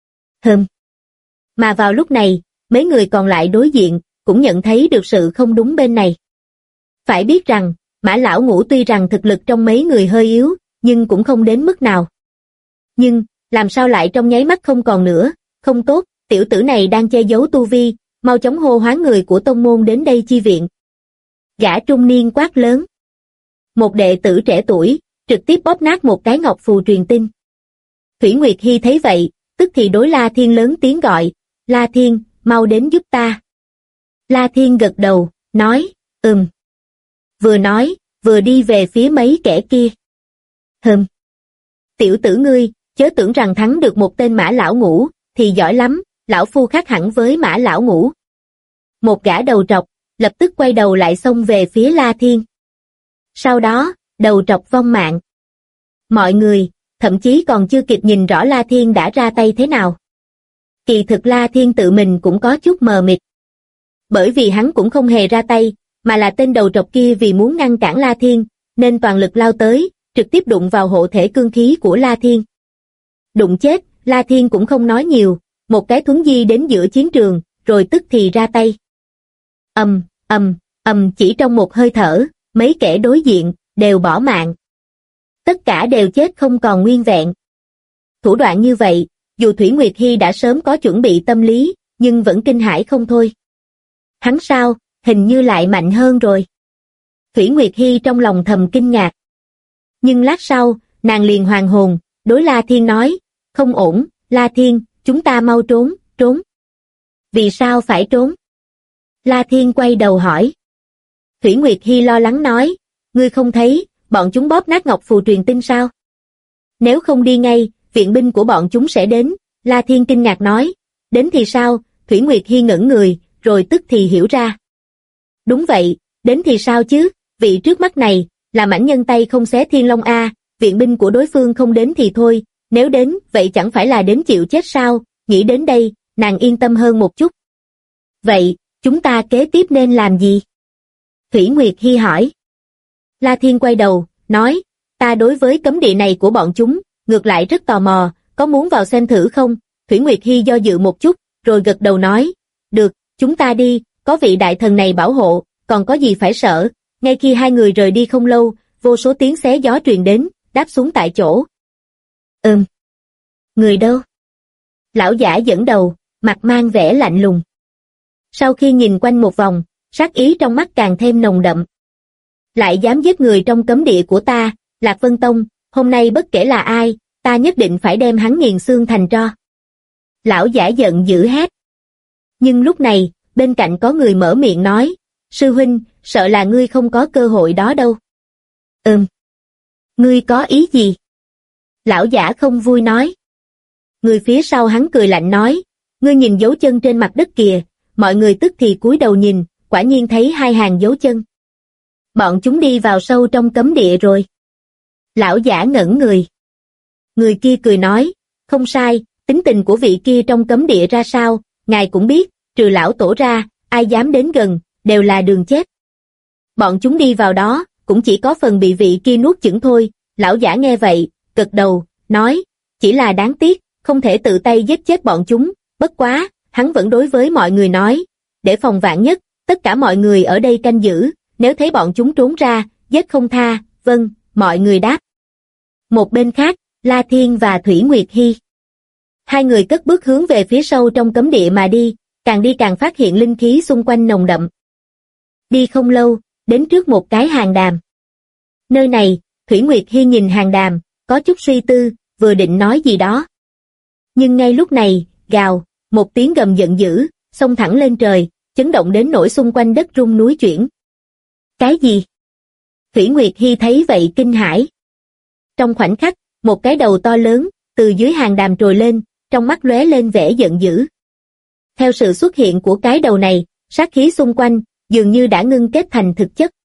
Mà vào lúc này, mấy người còn lại đối diện, cũng nhận thấy được sự không đúng bên này. Phải biết rằng, Mã lão ngũ tuy rằng thực lực trong mấy người hơi yếu, nhưng cũng không đến mức nào. Nhưng, làm sao lại trong nháy mắt không còn nữa, không tốt, tiểu tử này đang che giấu tu vi, mau chóng hô hoán người của tông môn đến đây chi viện. Gã trung niên quát lớn. Một đệ tử trẻ tuổi, trực tiếp bóp nát một cái ngọc phù truyền tin. Thủy Nguyệt Hy thấy vậy, tức thì đối La Thiên lớn tiếng gọi, La Thiên, mau đến giúp ta. La Thiên gật đầu, nói, Vừa nói, vừa đi về phía mấy kẻ kia. Tiểu tử ngươi, chớ tưởng rằng thắng được một tên Mã lão ngũ, thì giỏi lắm, lão phu khác hẳn với Mã lão ngũ. Một gã đầu trọc, lập tức quay đầu lại xông về phía La Thiên. Sau đó, đầu trọc vong mạng. Mọi người, thậm chí còn chưa kịp nhìn rõ La Thiên đã ra tay thế nào. Kỳ thực La Thiên tự mình cũng có chút mờ mịt. Bởi vì hắn cũng không hề ra tay, mà là tên đầu trọc kia vì muốn ngăn cản La Thiên, nên toàn lực lao tới, trực tiếp đụng vào hộ thể cương khí của La Thiên. Đụng chết, La Thiên cũng không nói nhiều, một cái thuấn di đến giữa chiến trường, rồi tức thì ra tay. Chỉ trong một hơi thở, mấy kẻ đối diện, đều bỏ mạng. Tất cả đều chết không còn nguyên vẹn. Thủ đoạn như vậy, dù Thủy Nguyệt Hy đã sớm có chuẩn bị tâm lý, nhưng vẫn kinh hãi không thôi. Hắn sao, hình như lại mạnh hơn rồi. Thủy Nguyệt Hy trong lòng thầm kinh ngạc. Nhưng lát sau, nàng liền hoàn hồn, đối La Thiên nói, không ổn, La Thiên, chúng ta mau trốn, trốn. Vì sao phải trốn? La Thiên quay đầu hỏi. Thủy Nguyệt Hy lo lắng nói, ngươi không thấy, bọn chúng bóp nát ngọc phù truyền tin sao? Nếu không đi ngay, viện binh của bọn chúng sẽ đến. La Thiên kinh ngạc nói, đến thì sao? Thủy Nguyệt Hy ngẩn người, rồi tức thì hiểu ra. Đúng vậy, đến thì sao chứ, vị trước mắt này, là mãnh nhân tay không xé thiên long a, viện binh của đối phương không đến thì thôi, nếu đến, vậy chẳng phải là đến chịu chết sao? Nghĩ đến đây, nàng yên tâm hơn một chút. Vậy, chúng ta kế tiếp nên làm gì? Thủy Nguyệt Hy hỏi. La Thiên quay đầu, nói, ta đối với cấm địa này của bọn chúng, ngược lại rất tò mò, có muốn vào xem thử không? Thủy Nguyệt Hy do dự một chút, rồi gật đầu nói, được, chúng ta đi, có vị đại thần này bảo hộ, còn có gì phải sợ. Ngay khi hai người rời đi không lâu, vô số tiếng xé gió truyền đến, đáp xuống tại chỗ. Người đâu? Lão giả dẫn đầu, mặt mang vẻ lạnh lùng. Sau khi nhìn quanh một vòng, sát ý trong mắt càng thêm nồng đậm. Lại dám giết người trong cấm địa của ta, Lạc Vân Tông, hôm nay bất kể là ai, ta nhất định phải đem hắn nghiền xương thành tro. Lão giả giận dữ hét. Nhưng lúc này, bên cạnh có người mở miệng nói, sư huynh, sợ là ngươi không có cơ hội đó đâu. Ngươi có ý gì? Lão giả không vui nói. Người phía sau hắn cười lạnh nói, ngươi nhìn dấu chân trên mặt đất kìa. Mọi người tức thì cúi đầu nhìn, quả nhiên thấy hai hàng dấu chân. Bọn chúng đi vào sâu trong cấm địa rồi. Lão giả ngẩn người. Người kia cười nói, không sai, tính tình của vị kia trong cấm địa ra sao, ngài cũng biết, trừ lão tổ ra, ai dám đến gần, đều là đường chết. Bọn chúng đi vào đó, cũng chỉ có phần bị vị kia nuốt chửng thôi. Lão giả nghe vậy, gật đầu, nói, chỉ là đáng tiếc, không thể tự tay giết chết bọn chúng, bất quá, hắn vẫn đối với mọi người nói, để phòng vạn nhất, tất cả mọi người ở đây canh giữ, nếu thấy bọn chúng trốn ra, giết không tha. Vâng, mọi người đáp. Một bên khác, La Thiên và Thủy Nguyệt Hy. Hai người cất bước hướng về phía sâu trong cấm địa mà đi càng phát hiện linh khí xung quanh nồng đậm. Đi không lâu, đến trước một cái hàng đàm. Nơi này, Thủy Nguyệt Hy nhìn hàng đàm, có chút suy tư, vừa định nói gì đó. Nhưng ngay lúc này, gào, một tiếng gầm giận dữ, xông thẳng lên trời, chấn động đến nỗi xung quanh đất rung núi chuyển. Cái gì? Thủy Nguyệt Hy thấy vậy kinh hãi. Trong khoảnh khắc, một cái đầu to lớn, từ dưới hàng đàm trồi lên, trong mắt lóe lên vẻ giận dữ. Theo sự xuất hiện của cái đầu này, sát khí xung quanh, dường như đã ngưng kết thành thực chất.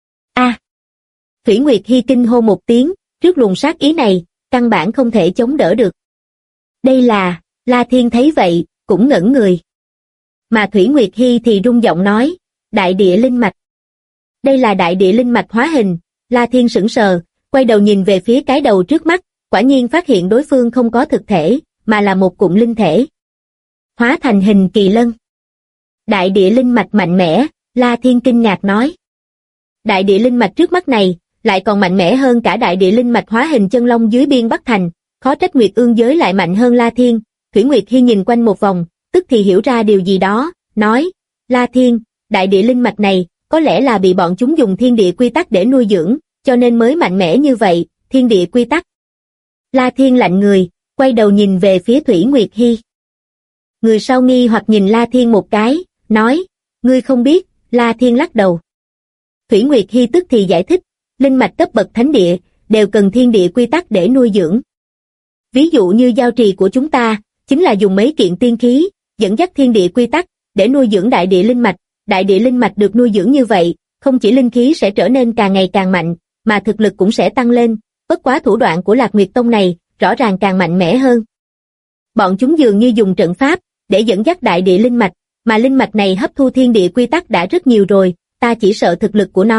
Thủy Nguyệt Hy kinh hô một tiếng, trước luồng sát ý này, căn bản không thể chống đỡ được. Đây là, La Thiên thấy vậy, cũng ngẩn người. Mà Thủy Nguyệt Hy thì rung giọng nói, đại địa linh mạch. Đây là đại địa linh mạch hóa hình. La Thiên sững sờ, quay đầu nhìn về phía cái đầu trước mắt, quả nhiên phát hiện đối phương không có thực thể, mà là một cụm linh thể. Hóa thành hình kỳ lân. Đại địa linh mạch mạnh mẽ, La Thiên kinh ngạc nói. Đại địa linh mạch trước mắt này, lại còn mạnh mẽ hơn cả đại địa linh mạch hóa hình chân long dưới biên Bắc Thành, khó trách Nguyệt Ương giới lại mạnh hơn La Thiên. Thủy Nguyệt Hy nhìn quanh một vòng, tức thì hiểu ra điều gì đó, nói, La Thiên, đại địa linh mạch này, có lẽ là bị bọn chúng dùng thiên địa quy tắc để nuôi dưỡng, cho nên mới mạnh mẽ như vậy. Thiên địa quy tắc. La Thiên lạnh người, quay đầu nhìn về phía Thủy Nguyệt Hy. Người sau nghi hoặc nhìn La Thiên một cái, nói, ngươi không biết. La Thiên lắc đầu. Thủy Nguyệt Hy tức thì giải thích, linh mạch cấp bậc thánh địa, đều cần thiên địa quy tắc để nuôi dưỡng. Ví dụ như giao trì của chúng ta, chính là dùng mấy kiện tiên khí, dẫn dắt thiên địa quy tắc, để nuôi dưỡng đại địa linh mạch. Đại địa linh mạch được nuôi dưỡng như vậy, không chỉ linh khí sẽ trở nên càng ngày càng mạnh, mà thực lực cũng sẽ tăng lên. Bất quá thủ đoạn của Lạc Nguyệt Tông này, rõ ràng càng mạnh mẽ hơn. Bọn chúng dường như dùng trận pháp, để dẫn dắt đại địa linh mạch, mà linh mạch này hấp thu thiên địa quy tắc đã rất nhiều rồi, ta chỉ sợ thực lực của nó,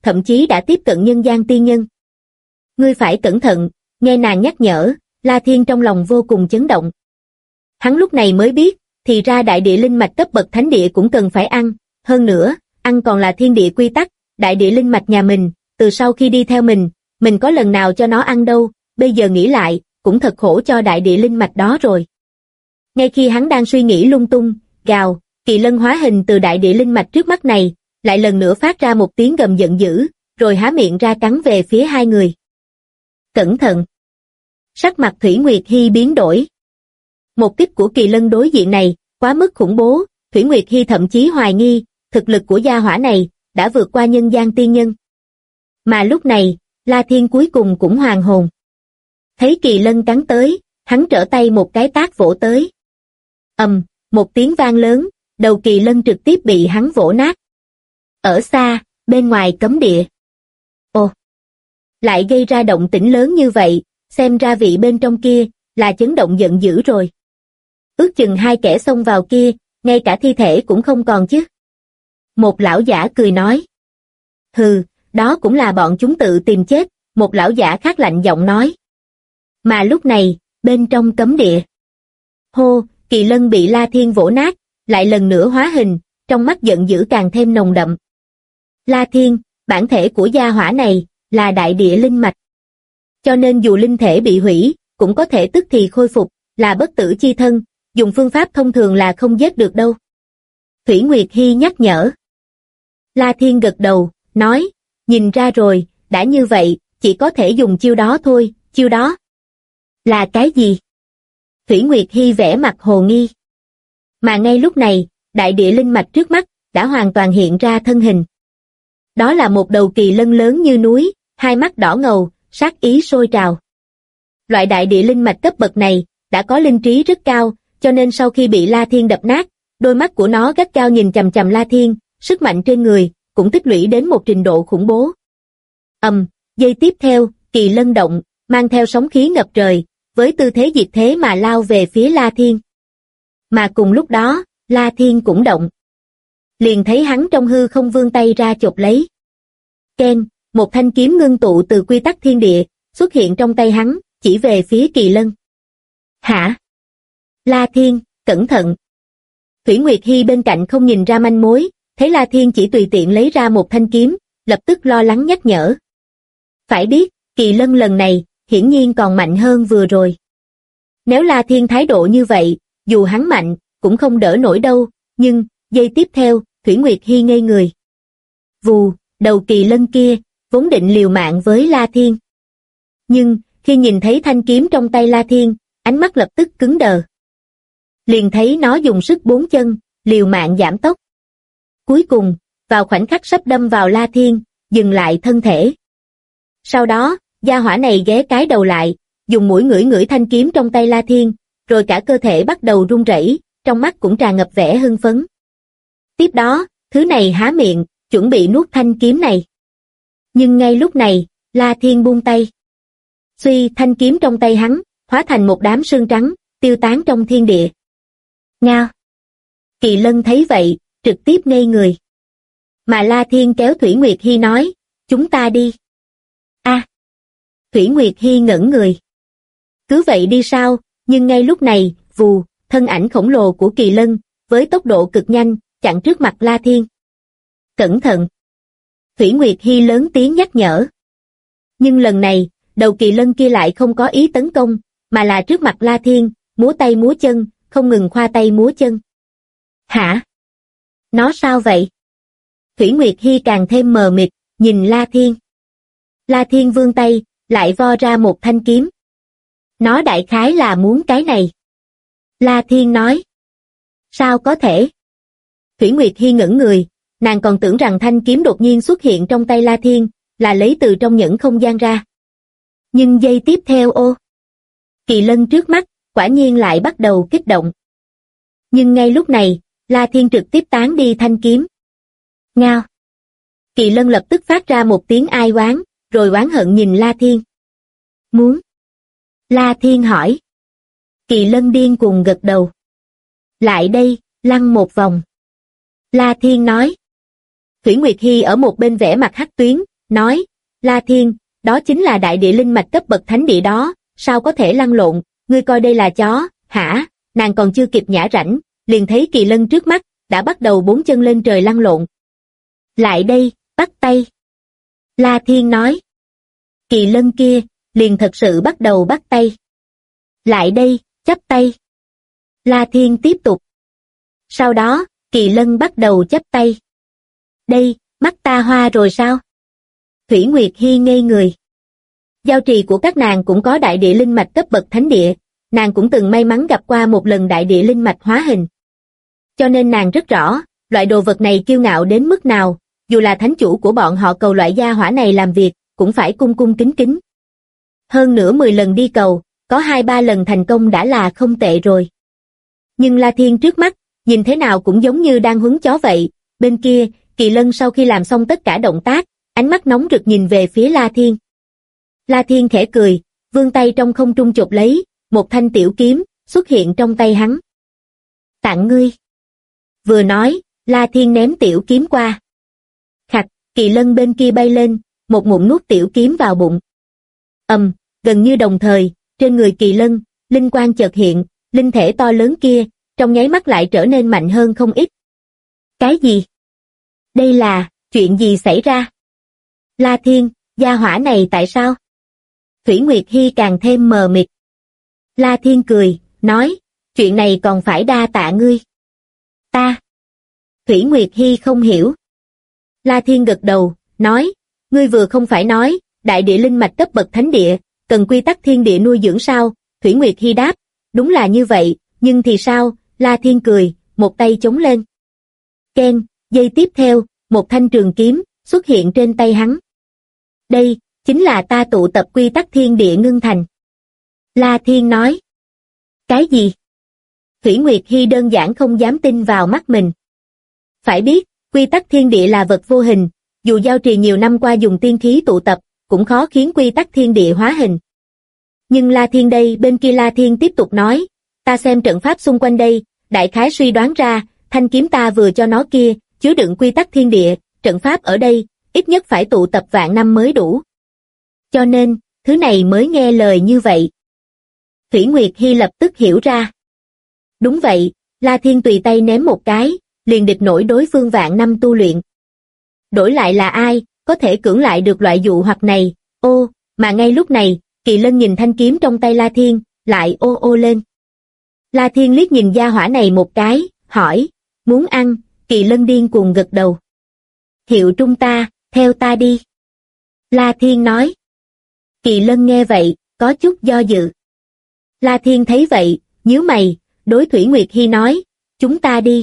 thậm chí đã tiếp cận nhân gian tiên nhân. Ngươi phải cẩn thận, nghe nàng nhắc nhở, La Thiên trong lòng vô cùng chấn động. Hắn lúc này mới biết, thì ra đại địa linh mạch cấp bậc thánh địa cũng cần phải ăn, hơn nữa, ăn còn là thiên địa quy tắc, đại địa linh mạch nhà mình, từ sau khi đi theo mình có lần nào cho nó ăn đâu, bây giờ nghĩ lại, cũng thật khổ cho đại địa linh mạch đó rồi. Ngay khi hắn đang suy nghĩ lung tung, gào, kỳ lân hóa hình từ đại địa linh mạch trước mắt này, lại lần nữa phát ra một tiếng gầm giận dữ, rồi há miệng ra cắn về phía hai người. Cẩn thận! Sắc mặt Thủy Nguyệt Hy biến đổi. Một kích của kỳ lân đối diện này, quá mức khủng bố, Thủy Nguyệt Hy thậm chí hoài nghi, thực lực của gia hỏa này, đã vượt qua nhân gian tiên nhân. Mà lúc này, La Thiên cuối cùng cũng hoàn hồn. Thấy kỳ lân cắn tới, hắn trở tay một cái tát vỗ tới. Một tiếng vang lớn, đầu kỳ lân trực tiếp bị hắn vỗ nát. Ở xa, bên ngoài cấm địa. Ồ! Lại gây ra động tĩnh lớn như vậy, xem ra vị bên trong kia, là chấn động giận dữ rồi. Ước chừng hai kẻ xông vào kia, ngay cả thi thể cũng không còn chứ. Một lão giả cười nói. Hừ, đó cũng là bọn chúng tự tìm chết, một lão giả khác lạnh giọng nói. Mà lúc này, bên trong cấm địa. Hô, kỳ lân bị La Thiên vỗ nát, lại lần nữa hóa hình, trong mắt giận dữ càng thêm nồng đậm. La Thiên, bản thể của gia hỏa này, là đại địa linh mạch. Cho nên dù linh thể bị hủy, cũng có thể tức thì khôi phục, là bất tử chi thân, dùng phương pháp thông thường là không giết được đâu. Thủy Nguyệt Hy nhắc nhở. La Thiên gật đầu, nói, nhìn ra rồi, đã như vậy, chỉ có thể dùng chiêu đó thôi, chiêu đó. Là cái gì? Thủy Nguyệt Hy vẽ mặt hồ nghi. Mà ngay lúc này, đại địa linh mạch trước mắt, đã hoàn toàn hiện ra thân hình. Đó là một đầu kỳ lân lớn như núi, hai mắt đỏ ngầu, sát ý sôi trào. Loại đại địa linh mạch cấp bậc này, đã có linh trí rất cao, cho nên sau khi bị La Thiên đập nát, đôi mắt của nó gắt gao nhìn chằm chằm La Thiên, sức mạnh trên người, cũng tích lũy đến một trình độ khủng bố. Giây tiếp theo, kỳ lân động, mang theo sóng khí ngập trời, với tư thế diệt thế mà lao về phía La Thiên. Mà cùng lúc đó, La Thiên cũng động. Liền thấy hắn trong hư không vươn tay ra chộp lấy. Keng, một thanh kiếm ngưng tụ từ quy tắc thiên địa, xuất hiện trong tay hắn, chỉ về phía kỳ lân. Hả? La Thiên, cẩn thận. Thủy Nguyệt Hy bên cạnh không nhìn ra manh mối, thấy La Thiên chỉ tùy tiện lấy ra một thanh kiếm, lập tức lo lắng nhắc nhở. Phải biết, kỳ lân lần này, hiển nhiên còn mạnh hơn vừa rồi. Nếu La Thiên thái độ như vậy, dù hắn mạnh, cũng không đỡ nổi đâu, nhưng, giây tiếp theo, Thủy Nguyệt Hy ngây người. Vù, đầu kỳ lân kia, vốn định liều mạng với La Thiên. Nhưng, khi nhìn thấy thanh kiếm trong tay La Thiên, ánh mắt lập tức cứng đờ. Liền thấy nó dùng sức bốn chân, liều mạng giảm tốc. Cuối cùng, vào khoảnh khắc sắp đâm vào La Thiên, dừng lại thân thể. Sau đó, gia hỏa này ghé cái đầu lại, dùng mũi ngửi ngửi thanh kiếm trong tay La Thiên, rồi cả cơ thể bắt đầu run rẩy, trong mắt cũng tràn ngập vẻ hưng phấn. Tiếp đó, thứ này há miệng, chuẩn bị nuốt thanh kiếm này. Nhưng ngay lúc này, La Thiên buông tay. Suy, thanh kiếm trong tay hắn, hóa thành một đám sương trắng, tiêu tán trong thiên địa. Ngao! Kỳ lân thấy vậy, trực tiếp ngây người. Mà La Thiên kéo Thủy Nguyệt Hy nói, chúng ta đi. Thủy Nguyệt Hy ngẩn người. Cứ vậy đi sao, nhưng ngay lúc này, vù, thân ảnh khổng lồ của kỳ lân, với tốc độ cực nhanh, chặn trước mặt La Thiên. Cẩn thận! Thủy Nguyệt Hy lớn tiếng nhắc nhở. Nhưng lần này, đầu kỳ lân kia lại không có ý tấn công, mà là trước mặt La Thiên, múa tay múa chân, không ngừng khoa tay múa chân. Hả? Nó sao vậy? Thủy Nguyệt Hy càng thêm mờ mịt, nhìn La Thiên. La Thiên vươn tay, lại vo ra một thanh kiếm. Nó đại khái là muốn cái này. La Thiên nói. Sao có thể? Thủy Nguyệt Hy ngẩn người, nàng còn tưởng rằng thanh kiếm đột nhiên xuất hiện trong tay La Thiên, là lấy từ trong nhẫn không gian ra. Nhưng giây tiếp theo kỳ lân trước mắt, quả nhiên lại bắt đầu kích động. Nhưng ngay lúc này, La Thiên trực tiếp tán đi thanh kiếm. Ngao! Kỳ lân lập tức phát ra một tiếng ai oán, rồi oán hận nhìn La Thiên. Muốn? La Thiên hỏi. Kỳ lân điên cuồng gật đầu. Lại đây, lăn một vòng. La Thiên nói. Thủy Nguyệt Hy ở một bên vẽ mặt hắc tuyến, nói, La Thiên, đó chính là đại địa linh mạch cấp bậc thánh địa đó, sao có thể lăn lộn, ngươi coi đây là chó, hả? Nàng còn chưa kịp nhả rảnh, liền thấy Kỳ Lân trước mắt, đã bắt đầu bốn chân lên trời lăn lộn. Lại đây, bắt tay. La Thiên nói. Kỳ Lân kia, liền thật sự bắt đầu bắt tay. Lại đây, chắp tay. La Thiên tiếp tục. Sau đó, Kỳ Lân bắt đầu chắp tay. Đây, mắt ta hoa rồi sao? Thủy Nguyệt Hi ngây người. Giao trì của các nàng cũng có đại địa linh mạch cấp bậc thánh địa, nàng cũng từng may mắn gặp qua một lần đại địa linh mạch hóa hình. Cho nên nàng rất rõ, loại đồ vật này kiêu ngạo đến mức nào, dù là thánh chủ của bọn họ cầu loại gia hỏa này làm việc, cũng phải cung cung kính kính. Hơn nữa 10 lần đi cầu, có 2-3 lần thành công đã là không tệ rồi. Nhưng La Thiên trước mắt, nhìn thế nào cũng giống như đang huấn chó vậy, bên kia, Kỳ Lân sau khi làm xong tất cả động tác, ánh mắt nóng rực nhìn về phía La Thiên. La Thiên khẽ cười, vươn tay trong không trung chộp lấy, một thanh tiểu kiếm, xuất hiện trong tay hắn. Tặng ngươi. Vừa nói, La Thiên ném tiểu kiếm qua. Khặt, Kỳ Lân bên kia bay lên, một ngụm nuốt tiểu kiếm vào bụng. Gần như đồng thời, trên người Kỳ Lân, linh quang chợt hiện, linh thể to lớn kia, trong nháy mắt lại trở nên mạnh hơn không ít. Cái gì? Đây là, chuyện gì xảy ra? La Thiên, gia hỏa này tại sao? Thủy Nguyệt Hi càng thêm mờ mịt. La Thiên cười, nói, chuyện này còn phải đa tạ ngươi. Ta. Thủy Nguyệt Hi không hiểu. La Thiên gật đầu, nói, ngươi vừa không phải nói, đại địa linh mạch cấp bậc thánh địa, cần quy tắc thiên địa nuôi dưỡng sao? Thủy Nguyệt Hi đáp, đúng là như vậy, nhưng thì sao? La Thiên cười, một tay chống lên. Keng, giây tiếp theo, một thanh trường kiếm xuất hiện trên tay hắn. Đây, chính là ta tụ tập quy tắc thiên địa ngưng thành. La Thiên nói. Cái gì? Thủy Nguyệt Hi đơn giản không dám tin vào mắt mình. Phải biết, quy tắc thiên địa là vật vô hình, dù giao trì nhiều năm qua dùng tiên khí tụ tập, cũng khó khiến quy tắc thiên địa hóa hình. Nhưng La Thiên đây, bên kia La Thiên tiếp tục nói, ta xem trận pháp xung quanh đây, đại khái suy đoán ra, thanh kiếm ta vừa cho nó kia, chứa đựng quy tắc thiên địa, trận pháp ở đây, ít nhất phải tụ tập vạn năm mới đủ. Cho nên, thứ này mới nghe lời như vậy. Thủy Nguyệt Hi lập tức hiểu ra. Đúng vậy, La Thiên tùy tay ném một cái, liền địch nổi đối phương vạn năm tu luyện. Đổi lại là ai, có thể cưỡng lại được loại dụ hoặc này, ô, mà ngay lúc này, Kỳ Lân nhìn thanh kiếm trong tay La Thiên, lại ô ô lên. La Thiên liếc nhìn gia hỏa này một cái, hỏi, muốn ăn? Kỳ Lân điên cuồng gật đầu. Hiệu trung ta, theo ta đi. La Thiên nói. Kỳ Lân nghe vậy, có chút do dự. La Thiên thấy vậy, nhíu mày, đối Thủy Nguyệt Hi nói, chúng ta đi.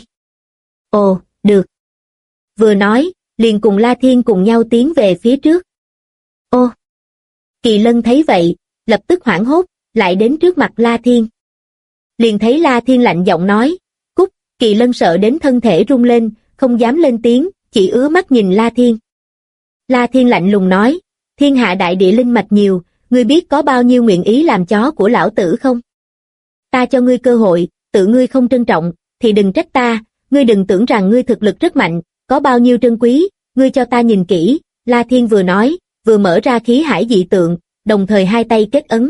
Ồ, được. Vừa nói, liền cùng La Thiên cùng nhau tiến về phía trước. Ô! Kỳ Lân thấy vậy, lập tức hoảng hốt, lại đến trước mặt La Thiên. Liền thấy La Thiên lạnh giọng nói, cút, Kỳ Lân sợ đến thân thể rung lên, không dám lên tiếng, chỉ ứa mắt nhìn La Thiên. La Thiên lạnh lùng nói, thiên hạ đại địa linh mạch nhiều, ngươi biết có bao nhiêu nguyện ý làm chó của lão tử không? Ta cho ngươi cơ hội, tự ngươi không trân trọng, thì đừng trách ta, ngươi đừng tưởng rằng ngươi thực lực rất mạnh, có bao nhiêu trân quý, ngươi cho ta nhìn kỹ. La Thiên vừa nói, vừa mở ra khí hải dị tượng, đồng thời hai tay kết ấn.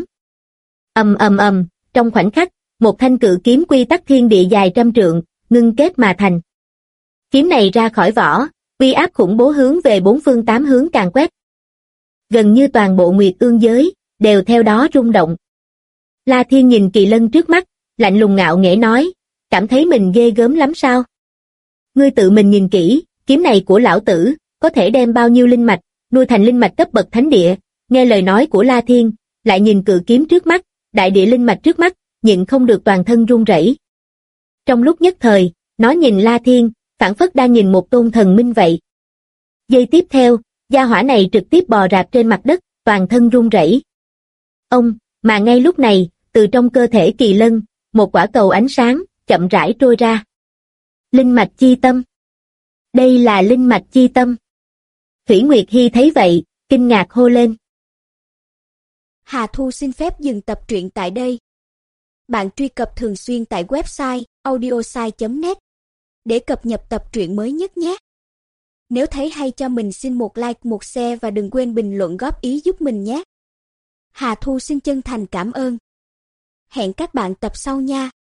Trong khoảnh khắc, một thanh cự kiếm quy tắc thiên địa dài 100 trượng, ngưng kết mà thành. Kiếm này ra khỏi vỏ, uy áp khủng bố hướng về 4 phương 8 hướng càn quét. Gần như toàn bộ Nguyệt Ương giới, đều theo đó rung động. La Thiên nhìn Kỳ Lân trước mắt, lạnh lùng ngạo nghễ nói, cảm thấy mình ghê gớm lắm sao? Ngươi tự mình nhìn kỹ, kiếm này của lão tử, có thể đem bao nhiêu linh mạch, nuôi thành linh mạch cấp bậc thánh địa. Nghe lời nói của La Thiên, lại nhìn cự kiếm trước mắt, đại địa linh mạch trước mắt, nhịn không được toàn thân run rẩy. Trong lúc nhất thời, nó nhìn La Thiên, phảng phất đang nhìn một tôn thần minh vậy. Giây tiếp theo, gia hỏa này trực tiếp bò rạp trên mặt đất, toàn thân run rẩy. Mà ngay lúc này, từ trong cơ thể Kỳ Lân, một quả cầu ánh sáng, chậm rãi trôi ra. Linh mạch chi tâm. Đây là linh mạch chi tâm. Thủy Nguyệt Hi thấy vậy, kinh ngạc hô lên. Hà Thu xin phép dừng tập truyện tại đây. Bạn truy cập thường xuyên tại website audiosai.net để cập nhật tập truyện mới nhất nhé. Nếu thấy hay cho mình xin một like, một share và đừng quên bình luận góp ý giúp mình nhé. Hà Thu xin chân thành cảm ơn. Hẹn các bạn tập sau nha.